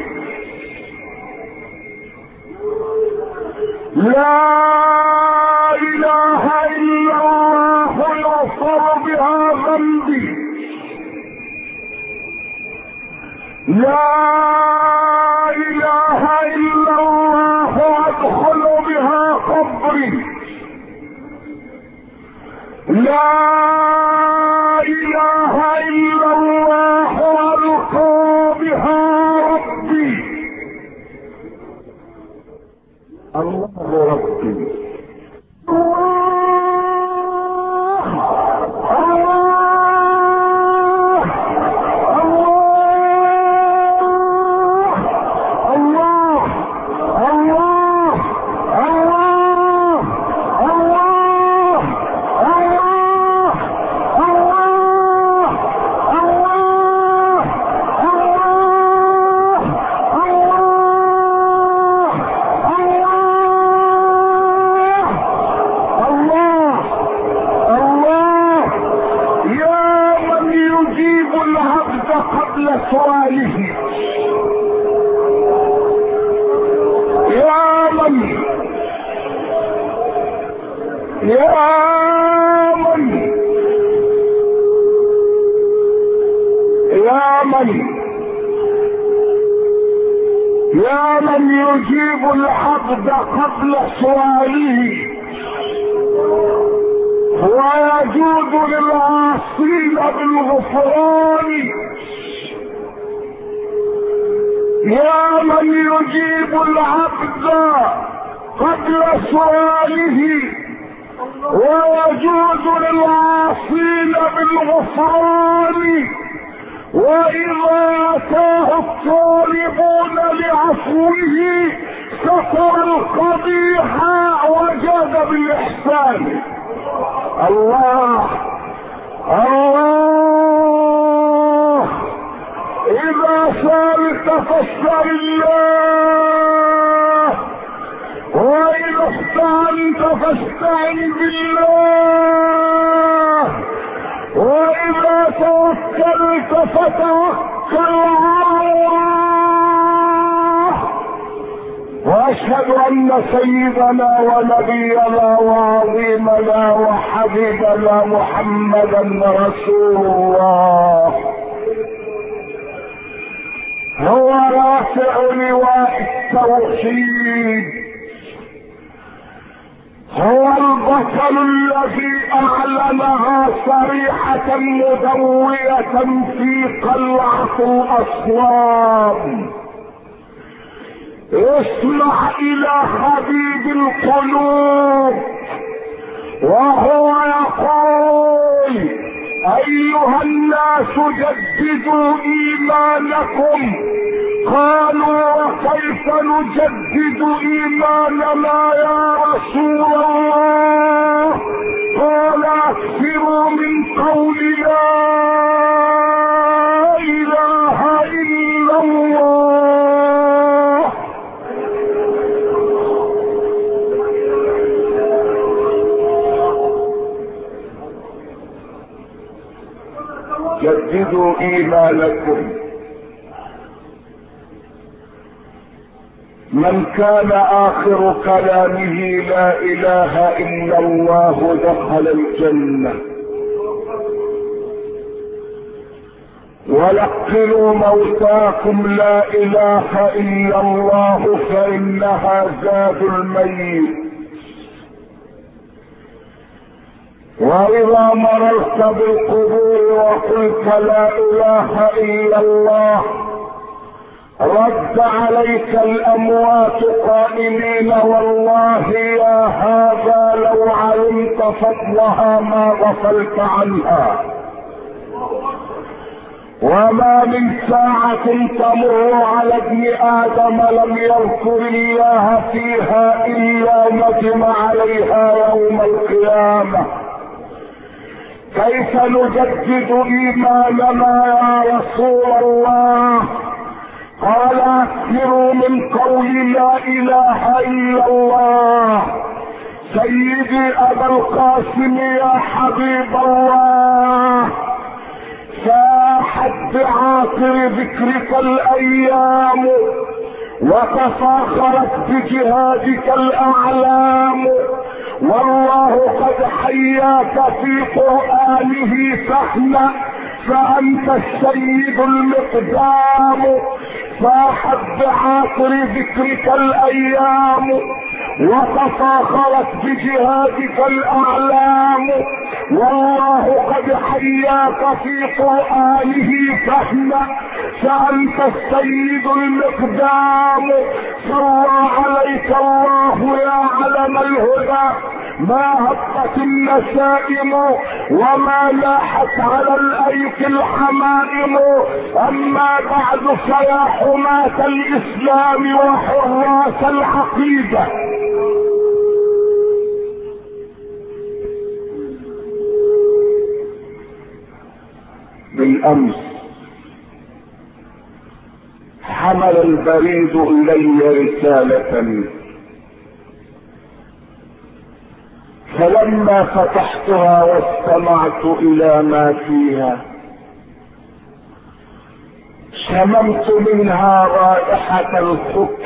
لا اله الا الله يغفر بها ذنبي، لا اله الا الله ادخل بها قبري، لا اله الا الله القى بها ربي. الله ربي، قبل سؤاله، يا من يا من يا من يا من يجيب العبد قبل سؤاله ويجود للعاصين بالغفران، يا من يجيب العبد قبل سؤاله ويجود للعاصين بالغفران، واذا اتاه الطالبون لعفوه ستر القبيح وجاد بالاحسان. الله الله، اذا سالت فاسال الله، واذا استعنت فاستعن بالله، واذا توكلت فتوكل على الله. واشهد ان سيدنا ونبينا وعظيمنا وحبيبنا محمدا رسول الله هو رافع لواء التوحيد، هو البطل الذي اعلنها صريحة مدوية في قلعة الاصوات. اسمع الى حبيب القلوب وهو يقول: ايها الناس جددوا ايمانكم. قالوا: وكيف نجدد ايماننا يا رسول الله؟ قال: اكثروا من قول لا اله الا الله. جددوا ايمانكم. من كان اخر كلامه لا اله الا الله دخل الجنة. ولقنوا موتاكم لا اله الا الله فانها زاد الميت. واذا مررت بالقبور وقلت لا اله الا الله رد عليك الاموات قائلين: والله يا هذا لو علمت فضلها ما غفلت عنها. وما من ساعة تمر على ابن ادم لم يذكر الله فيها الا ندم عليها يوم القيامة. كيف نجدد ايماننا يا رسول الله؟ قال اكثروا من قول لا اله الا الله. سيدي ابا القاسم يا حبيب الله، فاحت بعاطر ذكرك الايام وتفاخرت بجهادك الاعلام، والله قد حياك في قرآنه فاحنا فأنت السيد المقدام. فاحت بعاطر ذكرك الأيام وتفاخرت بجهادك الأعلام، والله قد حياك في قرآنه فاحنا فأنت السيد المقدام. صلى عليك الله يا علم الهدى، ما هبت النسائم وما لاحت على الايك الحمائم. اما بعد فيا حماة الاسلام وحراس العقيدة، بالامس حمل البريد الي رسالة، فلما فتحتها واستمعت الى ما فيها شممت منها رائحة الخبث.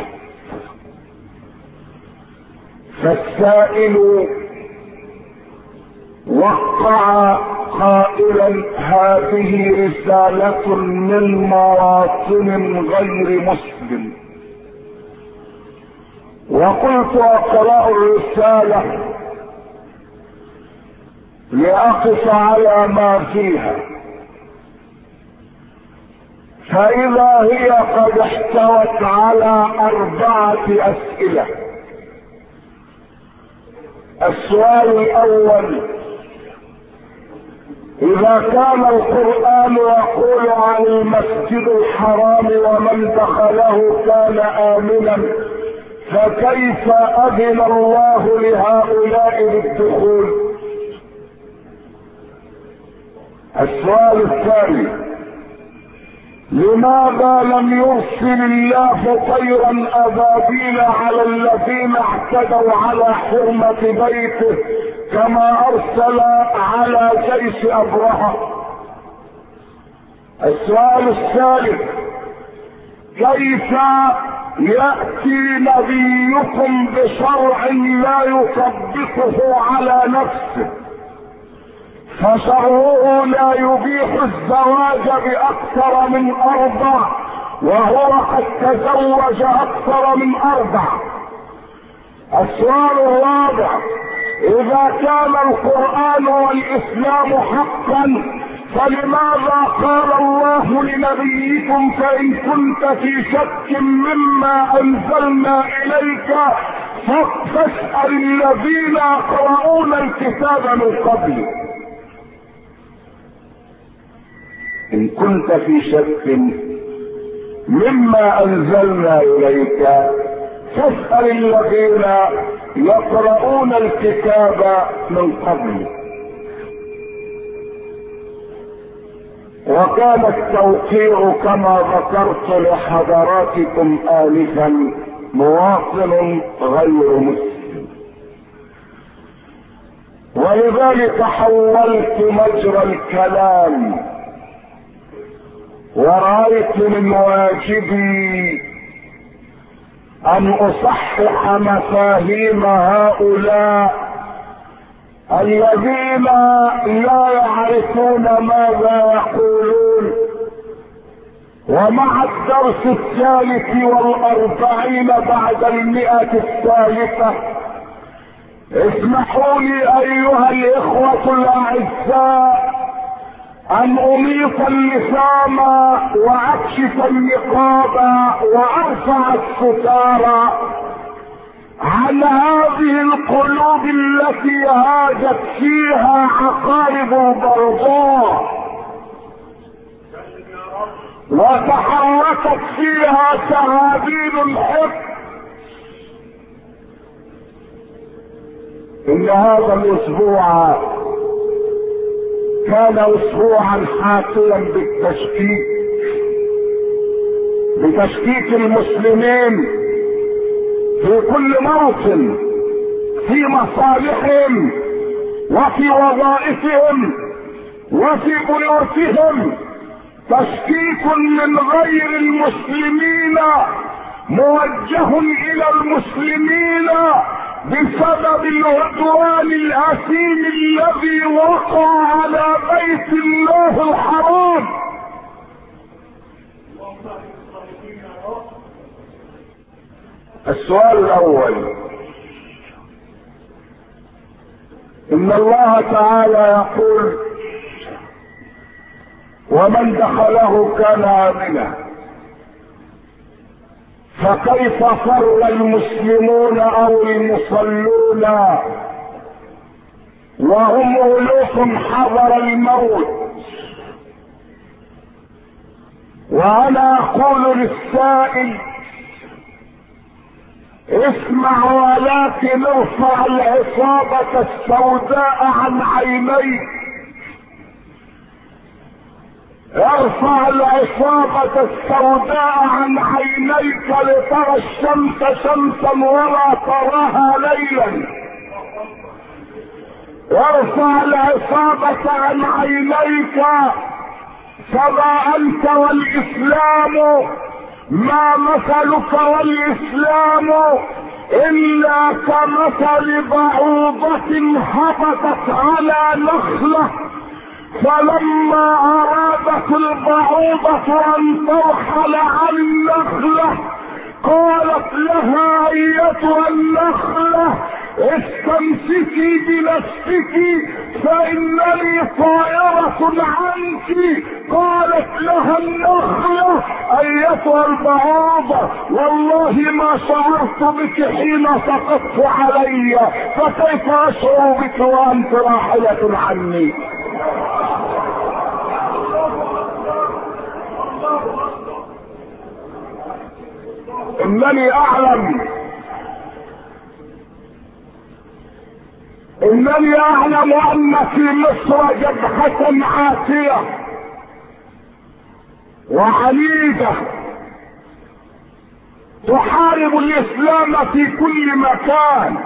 فالسائل وقع قائلا هذه رسالة من مواطن غير مسلم، وقلت اقرأ الرسالة لأقف على ما فيها، فإذا هي قد احتوت على أربعة أسئلة. السؤال الأول: إذا كان القرآن يقول عن المسجد الحرام ومن دخله كان آمنا، فكيف أذن الله لهؤلاء بالدخول؟ السؤال الثاني: لماذا لم يرسل الله طيرا أبابيل على الذين اعتدوا على حرمة بيته كما أرسل على جيش أبرهة؟ السؤال الثالث: كيف يأتي نبيكم بشرع لا يطبقه على نفسه، فشرعه لا يبيح الزواج بأكثر من أربع وهو قد تزوج أكثر من أربع؟ السؤال الرابع: إذا كان القرآن والإسلام حقا، فلماذا قال الله لنبيكم فإن كنت في شك مما أنزلنا إليك فاسأل الذين يقرؤون الكتاب من قبل؟ إن كنت في شك مما أنزلنا إليك فاسأل الذين يقرؤون الكتاب من قبل. وكان التوقيع كما ذكرت لحضراتكم آنفا مواطن غير مسلم، ولذلك حولت مجرى الكلام ورأيت من واجبي أن أصحح مفاهيم هؤلاء الذين لا يعرفون ماذا يقولون. ومع الدرس الثالث والأربعين بعد المئة الثالثة اسمحوا لي أيها الإخوة الأعزاء أن أميط اللسان وأكشف النقاب وأرفع الستار عن هذه القلوب التي هاجت فيها عقارب البرضاء وتحركت فيها سرابيل الحب. إن هذا الأسبوع كان اسبوعا حافلا بالتشكيك بتشكيك المسلمين في كل موطن، في مصالحهم وفي وظائفهم وفي بيوتهم. تشكيك من غير المسلمين موجه الى المسلمين بسبب العدوان الاثيم الذي وقع على بيت الله الحرام. السؤال الاول: ان الله تعالى يقول: ومن دخله كان آمنا، فكيف فر المسلمون او المصلون وهم ألوف حضر الموت؟ وانا اقول للسائل: اسمع ولكن ارفع العصابة السوداء عن عينيك، ارفع العصابة السوداء عن عينيك لترى الشمس شمسا ولا تراها ليلا. ارفع العصابة عن عينيك، فما انت والاسلام، ما مثلك والاسلام الا كمثل بعوضة هبطت على نخلة، فلما ارادت البعوضة ان ترحل عن النخلة قالت لها: ايتها النخلة استمسكي بنفسك فانني طائرة عنك. قالت لها النخلة: ايتها البعوضة والله ما شعرت بك حين سقطت علي، فكيف اشعر بك وانت راحلة عني؟ انني اعلم انني اعلم ان في مصر جبهة عاتية وعنيدة تحارب الاسلام في كل مكان،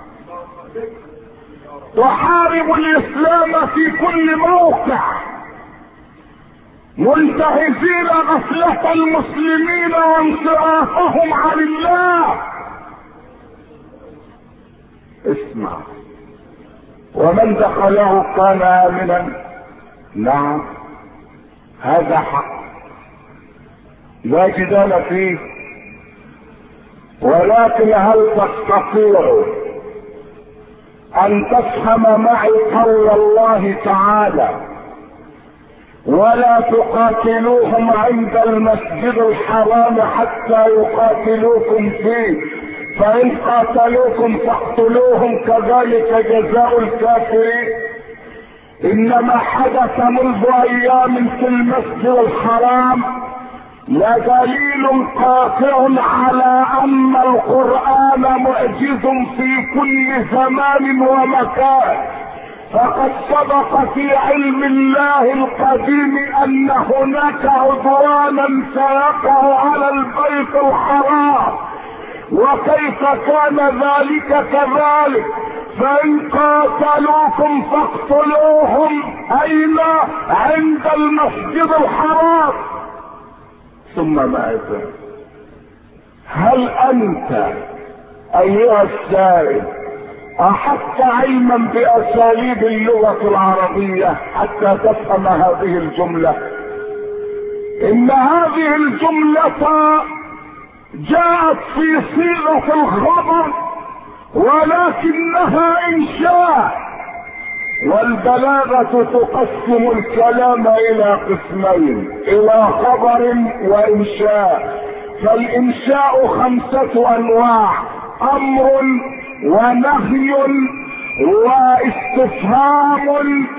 تحارب الاسلام في كل موقع، منتهزين غفلة المسلمين وانصرافهم عن الله. اسمع: ومن دخله كان آمنا. نعم، هذا حق لا جدال فيه، ولكن هل تستطيع ان تفهم معي قول الله تعالى: ولا تقاتلوهم عند المسجد الحرام حتى يقاتلوكم فيه، فإن قاتلوكم فاقتلوهم كذلك جزاء الكافرين؟ إنما حدث منذ أيام في المسجد الحرام لدليل قاطع على أن القرآن معجز في كل زمان ومكان. فقد سبق في علم الله القديم ان هناك عدوانا سيقع على البيت الحرام، وكيف كان ذلك كذلك؟ فان قاتلوكم فاقتلوهم اين؟ عند المسجد الحرام. ثم ماذا؟ هل انت ايها السائل احط علما باساليب اللغة العربية حتى تفهم هذه الجملة؟ ان هذه الجملة جاءت في صيغة الخبر ولكنها انشاء، والبلاغة تقسم الكلام الى قسمين: الى خبر وانشاء. فالانشاء خمسة انواع: امر ونهي واستفهام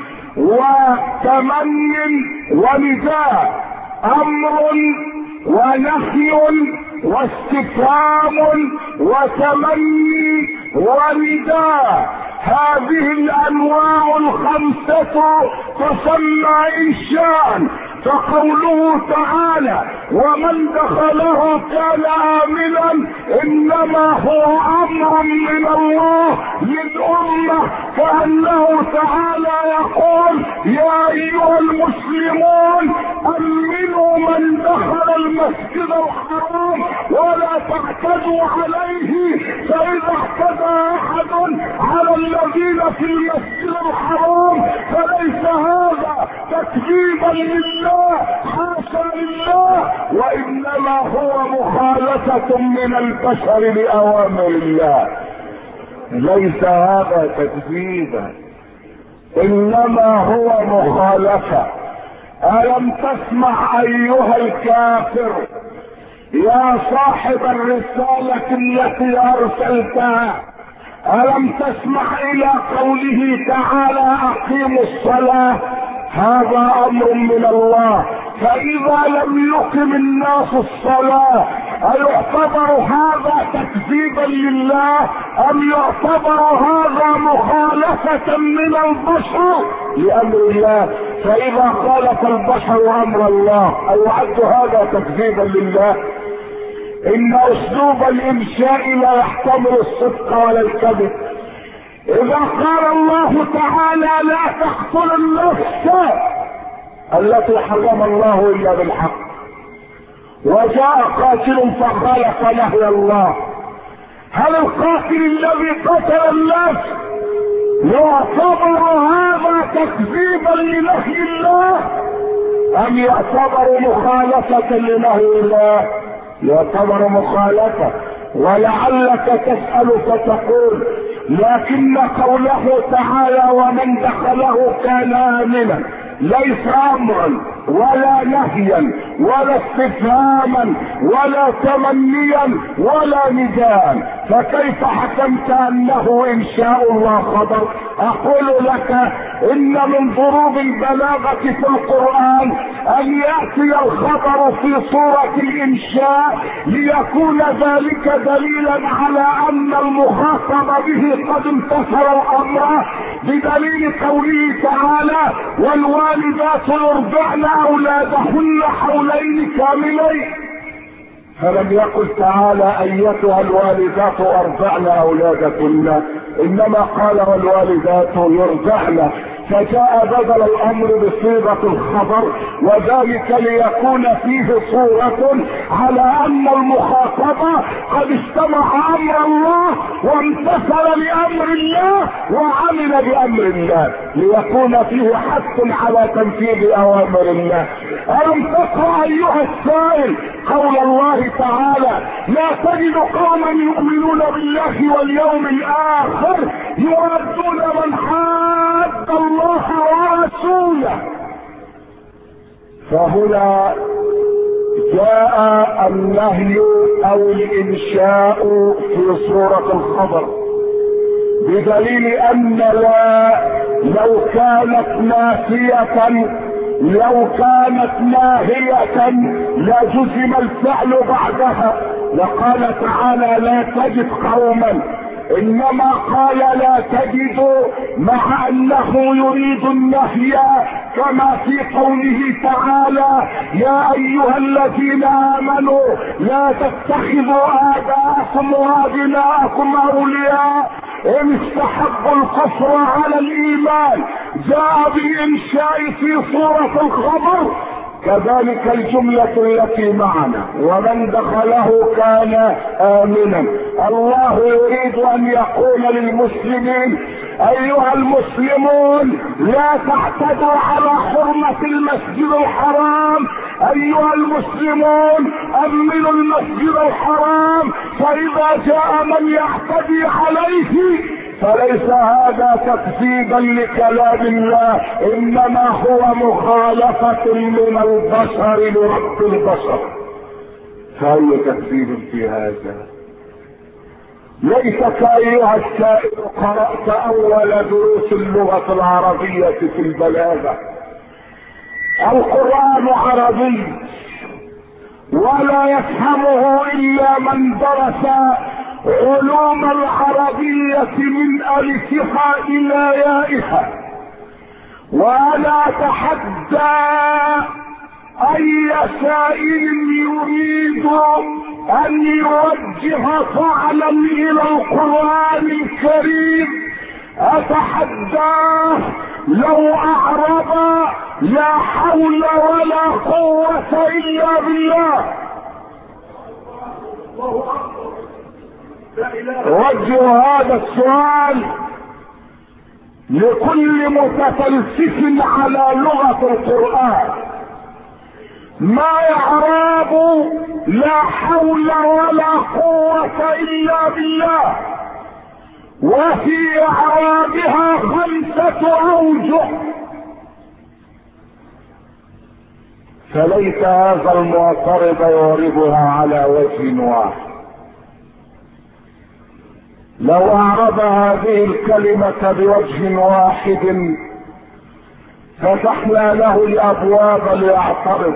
وتمني ونداء. امر ونهي واستفهام وتمني ونداء، هذه الانواع الخمسة تسمى انشاء. فقوله تعالى ومن دخله كان آمنا انما هو امر من الله للامة، كأنه تعالى يقول يا ايها المسلمون امنوا من دخل المسجد الحرام ولا تعتدوا عليه، فاذا اعتدى احد على الذين في المسجد الحرام فليس هذا تكذيبا لله، حاشا لله، وانما هو مخالفة من البشر لاوامر الله. ليس هذا تكذيبا، انما هو مخالفة. الم تسمع ايها الكافر يا صاحب الرسالة التي ارسلتها، الم تسمع الى قوله تعالى اقيموا الصلاة؟ هذا امر من الله، فاذا لم يقم الناس الصلاة ايعتبر هذا تكذيبا لله ام يعتبر هذا مخالفة من البشر لامر الله؟ فاذا خالف البشر امر الله ايعد هذا تكذيبا لله؟ ان اسلوب الانشاء لا يحتمل الصدق ولا الكذب. اذا قال الله تعالى لا تقتل النفس التي حرم الله الا بالحق، وجاء قاتل فخالف نهي الله، هل القاتل الذي قتل النفس يعتبر هذا تكذيبا لنهي الله ام يعتبر مخالفة لنهي الله؟ يعتبر مخالفة. ولعلك تسأل فتقول لكن قوله تعالى ومن دخله كان آمنا ليس امرا ولا نهيا ولا استفهاما ولا تمنيا ولا نداء، فكيف حكمت انه انشاء الله خبر؟ اقول لك ان من ضروب البلاغة في القرآن ان يأتي الخبر في صورة الانشاء ليكون ذلك دليلا على ان المخاطب به قد امتثل الامر، بدليل قوله تعالى والوالدات يرضعن اولادهن حولين كاملين. فلم يقل تعالى ايتها الوالدات ارضعن اولادكن، انما قال والوالدات يرضعن، فجاء بدل الامر بصيغة الخبر، وذلك ليكون فيه صورة على ان المخاطبة قد استمع امر الله وامتثل لامر الله وعمل بامر الله، ليكون فيه حث على تنفيذ اوامر الله. الم تقرأ ايها السائل قول الله تعالى لا تجد قوما يؤمنون بالله واليوم الاخر يردون من حاد الله ورسوله. فهنا جاء النهي او الانشاء في صورة الخبر، بدليل ان لا لو كانت نافية لو كانت ناهية لجزم الفعل بعدها، لقال تعالى لا تجد قوما، انما قال لا تجد مع انه يريد النهي، كما في قوله تعالى يا ايها الذين امنوا لا تتخذوا اباءكم وابناءكم اولياء ان استحبوا الكفر على الايمان، جاء بالانشاء في صورة الخبر. كذلك الجملة التي معنا ومن دخله كان آمنا، الله يريد ان يقول للمسلمين ايها المسلمون لا تعتدوا على حرمة المسجد الحرام، ايها المسلمون امنوا المسجد الحرام، فاذا جاء من يعتدي عليه فليس هذا تكذيبا لكلام الله، انما هو مخالفة من البشر لرب البشر. فأي تكذيب في هذا؟ ليتك ايها السائل قرأت اول دروس اللغة العربية في البلاغة. القرآن عربي ولا يفهمه الا من درس علوم العربية من ألفها إلى يائها. وأنا أتحدى أي سائل يريد أن يوجه فعلا إلى القرآن الكريم، أتحداه لو أعرض لا حول ولا قوة إلا بالله. وجه هذا السؤال لكل متفلسف على لغة القرآن: ما يعراب لا حول ولا قوة إلا بالله، وفي إعرابها خمسة أوجه، فليس هذا المعترض يعربها على وجه واحد. لو أعرب هذه الكلمة بوجه واحد فتحنا له الأبواب ليعترض،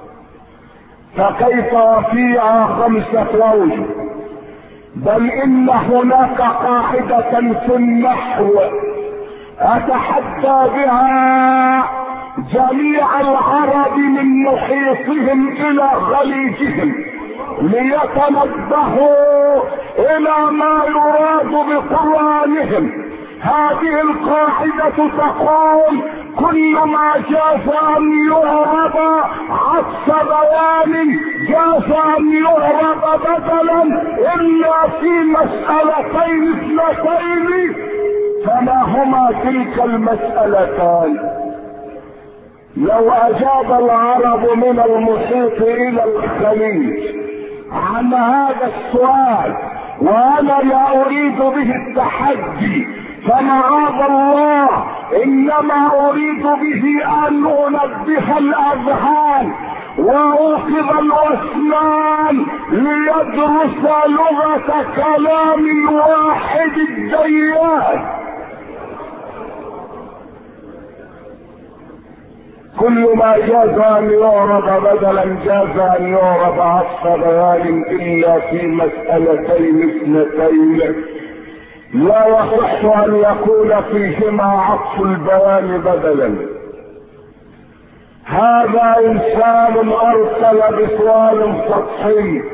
فكيف وفيها خمسة أوجه؟ بل إن هناك قاعدة في النحو أتحدى بها جميع العرب من محيطهم إلى خليجهم ليتنبهوا إلى ما يراد بقرآنهم. هذه القاعدة تقول: كل ما جاز أن يعرب عكس بيان جاز أن يعرب بدلا إلا في مسألتين اثنتين. فما هما تلك المسألتان؟ لو أجاب العرب من المحيط إلى الخليج عن هذا السؤال وأنا لا أريد به التحدي، فمعاذ الله، إنما أريد به أن أنبه الأذهان وأوقظ الأسنان ليدرس لغة كلام الواحد الديان. كل ما جاز أن يعرب بدلا جاز أن يعرب عطف بيان إلا في مسألتين اثنتين لا يصح أن يكون فيهما عطف البيان بدلا. هذا إنسان أرسل بسؤال سطحي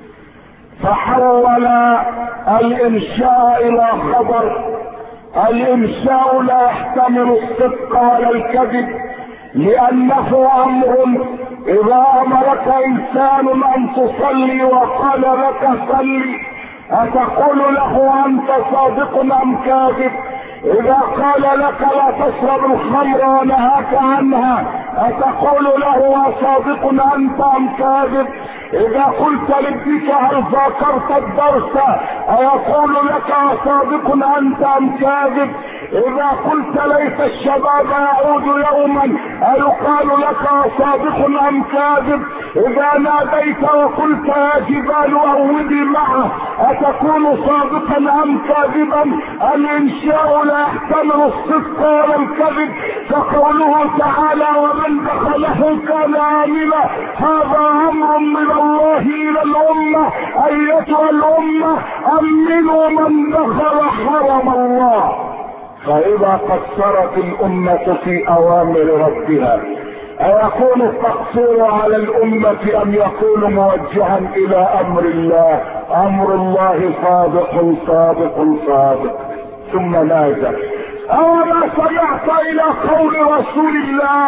فحول الإنشاء إلى خبر. الإنشاء لا يحتمل الصدق ولا الكذب، لأنه أمر إذا أمرك إنسان أن تصلي وقال لك صلي أتقول له أنت صادق أم كاذب؟ إذا قال لك لا تشرب الخمر ونهاك عنها أتقول له أصادق أنت أم كاذب؟ إذا قلت لابنك هل ذاكرت الدرس أيقول لك أصادق أنت أم كاذب؟ إذا قلت ليس الشباب يعود يوما أيقال لك أصادق أم كاذب؟ إذا ناديت وقلت يا جبال أودي معه أتكون صادقا أم كاذبا؟ الإنشاء لا يحتمل الصدق ولا الكذب، فقوله تعالى ومن دخله كان آمنا هذا أمر من الله إلى الأمة. أيتها الأمة أمنوا من دخل حرم الله. فإذا قصرت الأمة في أوامر ربها أيكون التقصير على الأمة أم يكون موجها إلى أمر الله؟ أمر الله صادق صادق صادق. ثم ماذا؟ أولا سمعت إلى قول رسول الله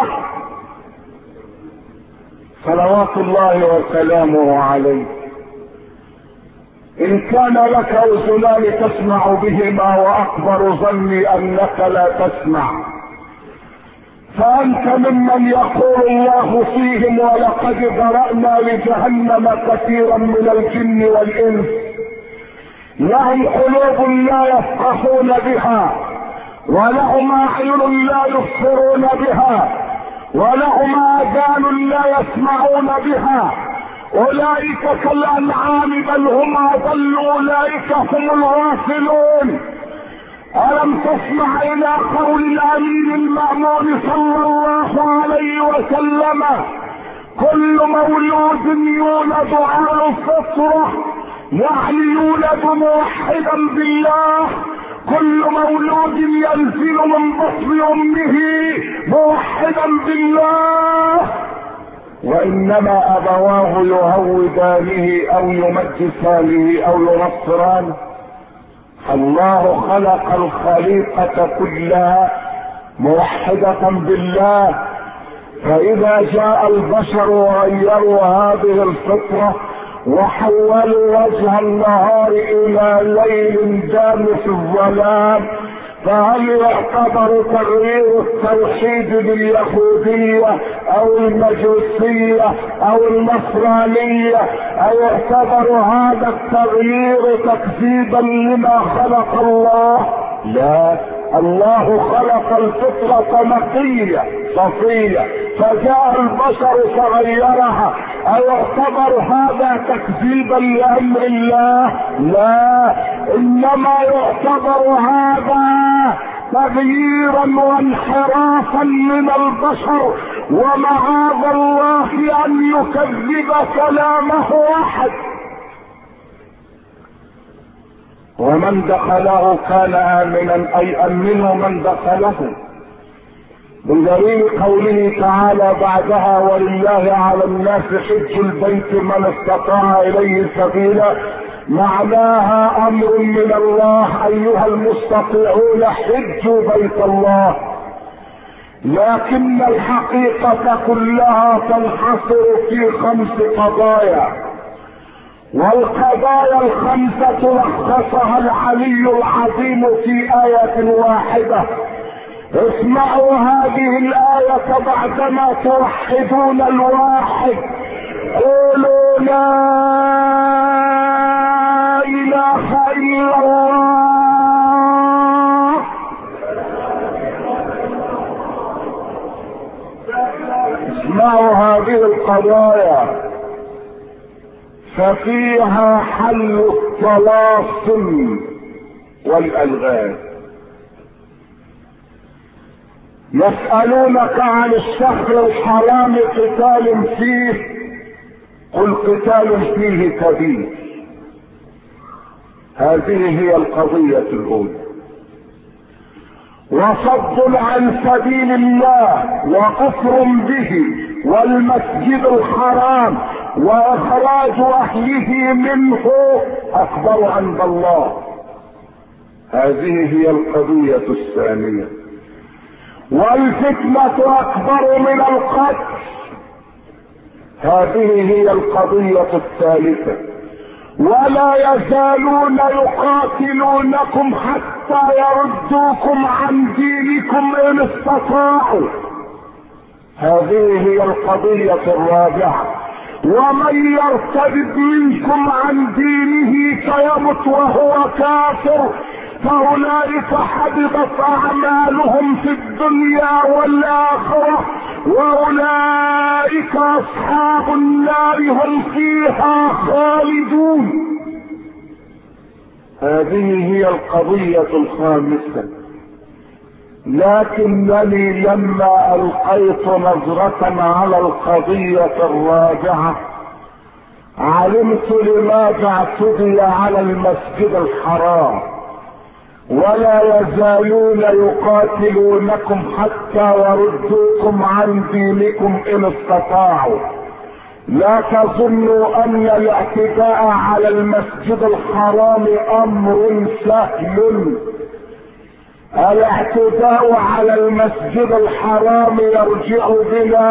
صلوات الله وسلامه عليه: إن كان لك أذنان تسمع بهما وأكبر ظني أنك لا تسمع فأنت ممن يقول الله فيهم ولقد ذرأنا لجهنم كثيرا من الجن والإنس لهم قلوب لا يفقهون بها ولهم أعين لا يبصرون بها ولهم آذان لا يسمعون بها أولئك كالأنعام بل هم أضل أولئك هم الغافلون. ألم تسمع إلى قول الأمين المأمون صلى الله عليه وسلم: كل مولود يولد على الفطرة يعني يولد موحدا بالله. كل مولود ينزل من بطن امه موحدا بالله، وانما ابواه يهودانه او يمجسانه او ينصرانه. الله خلق الخليقة كلها موحدة بالله، فاذا جاء البشر وغيروا هذه الفطرة وحولوا وجه النهار الى ليل دام في الظلام، فهل يعتبر تغيير التوحيد باليهودية او المجوسية او النصرانية، او يعتبر هذا التغيير تكذيبا لما خلق الله؟ لا، الله خلق الفطرة نقية صفية، فجاء البشر فغيرها، او يعتبر هذا تكذيبا لامر الله؟ لا، انما يعتبر هذا تغييرا وانحرافا من البشر، ومعاذ الله ان يكذب كلامه احد. ومن دخله كان امنا، اي امنه من دخله، بدليل قوله تعالى بعدها ولله على الناس حج البيت من استطاع اليه سبيلا، معناها امر من الله ايها المستطيعون حجوا بيت الله. لكن الحقيقة كلها تنحصر في خمس قضايا، والقضايا الخمسة لخصها العلي العظيم في آية واحدة. اسمعوا هذه الآية بعدما توحدون الواحد، قولوا لا إله إلا الله. اسمعوا هذه القضايا، ففيها حل الطلاسم والألغاز. يسألونك عن الشهر الحرام قتال فيه، قل قتال فيه كبير. هذه هي القضية الأولى. وصد عن سبيل الله وكفر به والمسجد الحرام واخراج اهله منه اكبر عند الله. هذه هي القضية الثانية. والفتنة اكبر من القتل، هذه هي القضية الثالثة. ولا يزالون يقاتلونكم حتى يردوكم عن دينكم ان استطاعوا، هذه هي القضية الرابعة. ومن يرتد منكم عن دينه فيمت وهو كافر فاولئك حبطت اعمالهم في الدنيا والاخرة واولئك اصحاب النار هم فيها خالدون. هذه هي القضية الخامسة. لكنني لما القيت نظرة على القضية الرابعة علمت لماذا اعتدي على المسجد الحرام. ولا يزالون يقاتلونكم حتى يردوكم عن دينكم ان استطاعوا. لا تظنوا ان الاعتداء على المسجد الحرام امر سهل. الاعتداء على المسجد الحرام يرجع بنا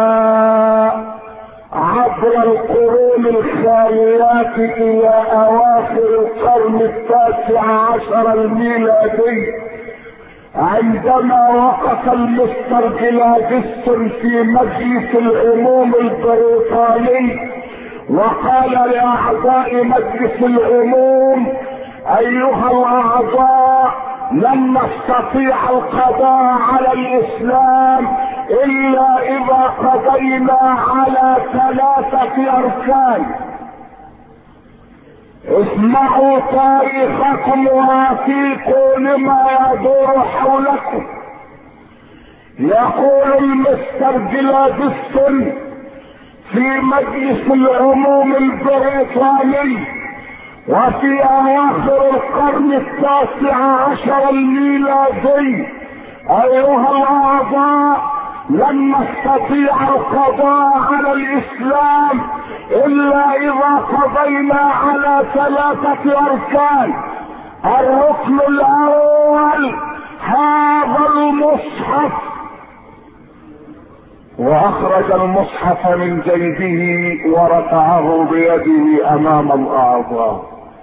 عبر القرون الخاليات الى اواخر القرن التاسع عشر الميلادي، عندما وقف المستر جلادستون في مجلس العموم البريطاني وقال لاعضاء مجلس العموم: ايها الاعضاء، لن نستطيع القضاء على الاسلام الا اذا قضينا على ثلاثة اركان. اسمعوا تاريخكم وافيقوا لما يدور حولكم. يقول المستر جلادستون في مجلس العموم البريطاني: وفي اواخر القرن التاسع عشر الميلادي ايها الاعضاء لم نستطيع القضاء على الاسلام الا اذا قضينا على ثلاثة اركان. الركن الاول هذا المصحف، واخرج المصحف من جيبه ورفعه بيده امام الاعضاء،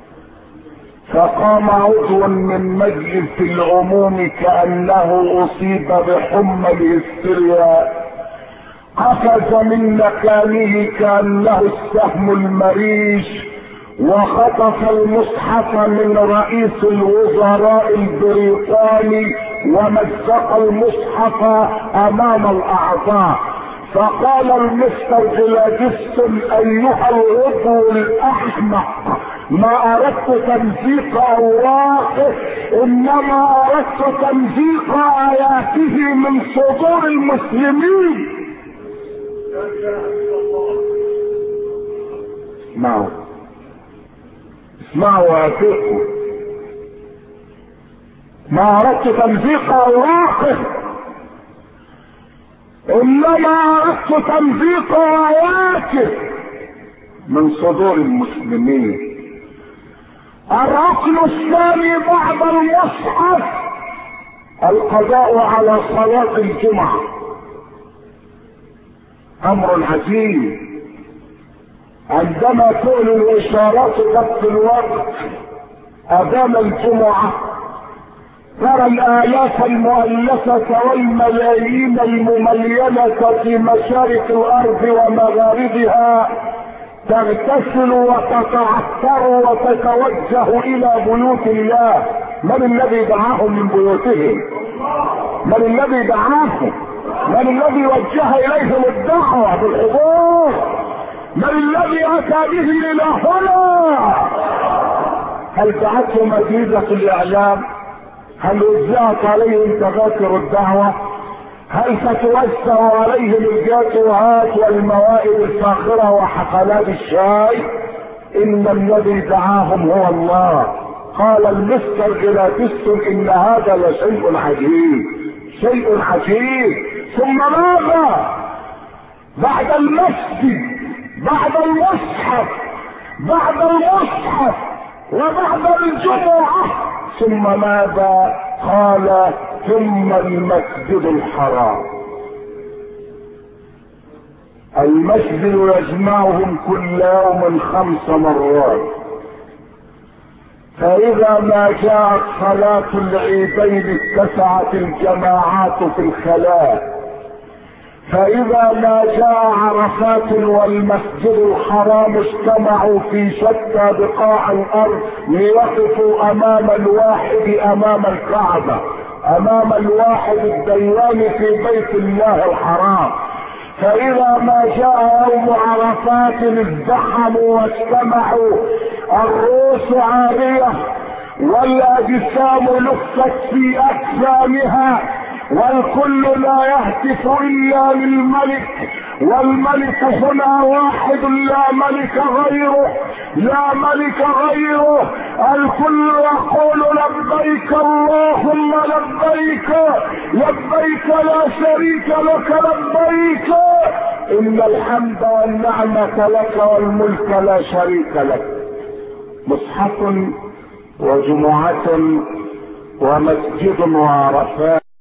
فقام عضو من مجلس العموم كأنه اصيب بحمى الهستيريا، قفز من مكانه كأنه السهم المريش وخطف المصحف من رئيس الوزراء البريطاني ومزق المصحف امام الاعضاء. فقال المستر جلادستون ايها العضو الاحمق، ما اردت تمزيق اوراقه انما اردت تمزيق اياته من صدور المسلمين. اسمعوا اسمعوا وافقوا، ما اردت تمزيق اوراقه انما اردت تمزيق اياته من صدور المسلمين. الركن الثاني بعد المصحف القضاء على صلاة الجمعة، امر عجيب. عندما تؤل الاشارات ضبط الوقت اذان الجمعة ترى الالاف المؤلفة والملايين المملينة في مشارق الارض ومغاربها تغتسل وتتعطر وتتوجه الى بيوت الله. من الذي دعاهم من بيوتهم؟ من الذي دعاهم؟ من الذي وجه اليهم الدعوة بالحضور؟ من الذي اتى به الى هنا؟ هل دعتهم اجهزة الاعلام؟ هل وزعت عليهم تذاكر الدعوة؟ هل ستوزع عليهم الجاتوهات والموائد الفاخرة وحفلات الشاي؟ ان الذي دعاهم هو الله. قال المستر جلادستون ان هذا لشيء عجيب، شيء عجيب. ثم ماذا؟ بعد المسجد، بعد المصحف، بعد المصحف وبعد الجمعة ثم ماذا؟ قال ثم المسجد الحرام. المسجد يجمعهم كل يوم خمس مرات، فإذا ما جاءت صلاة العيدين اتسعت الجماعات في الخلاء، فإذا ما جاء عرفات والمسجد الحرام اجتمعوا في شتى بقاع الأرض ليقفوا أمام الواحد أمام الكعبة، أمام الواحد الديان في بيت الله الحرام. فإذا ما جاء يوم عرفات ازدحموا واجتمعوا، الرؤوس عارية والأجسام لفت في أجسامها، والكل لا يهتف الا للملك، والملك هنا واحد لا ملك غيره، لا ملك غيره. الكل يقول لبيك اللهم لبيك، لبيك لا شريك لك لبيك، ان الحمد والنعمة لك والملك لا شريك لك. مصحف وجمعة ومسجد وعرفات.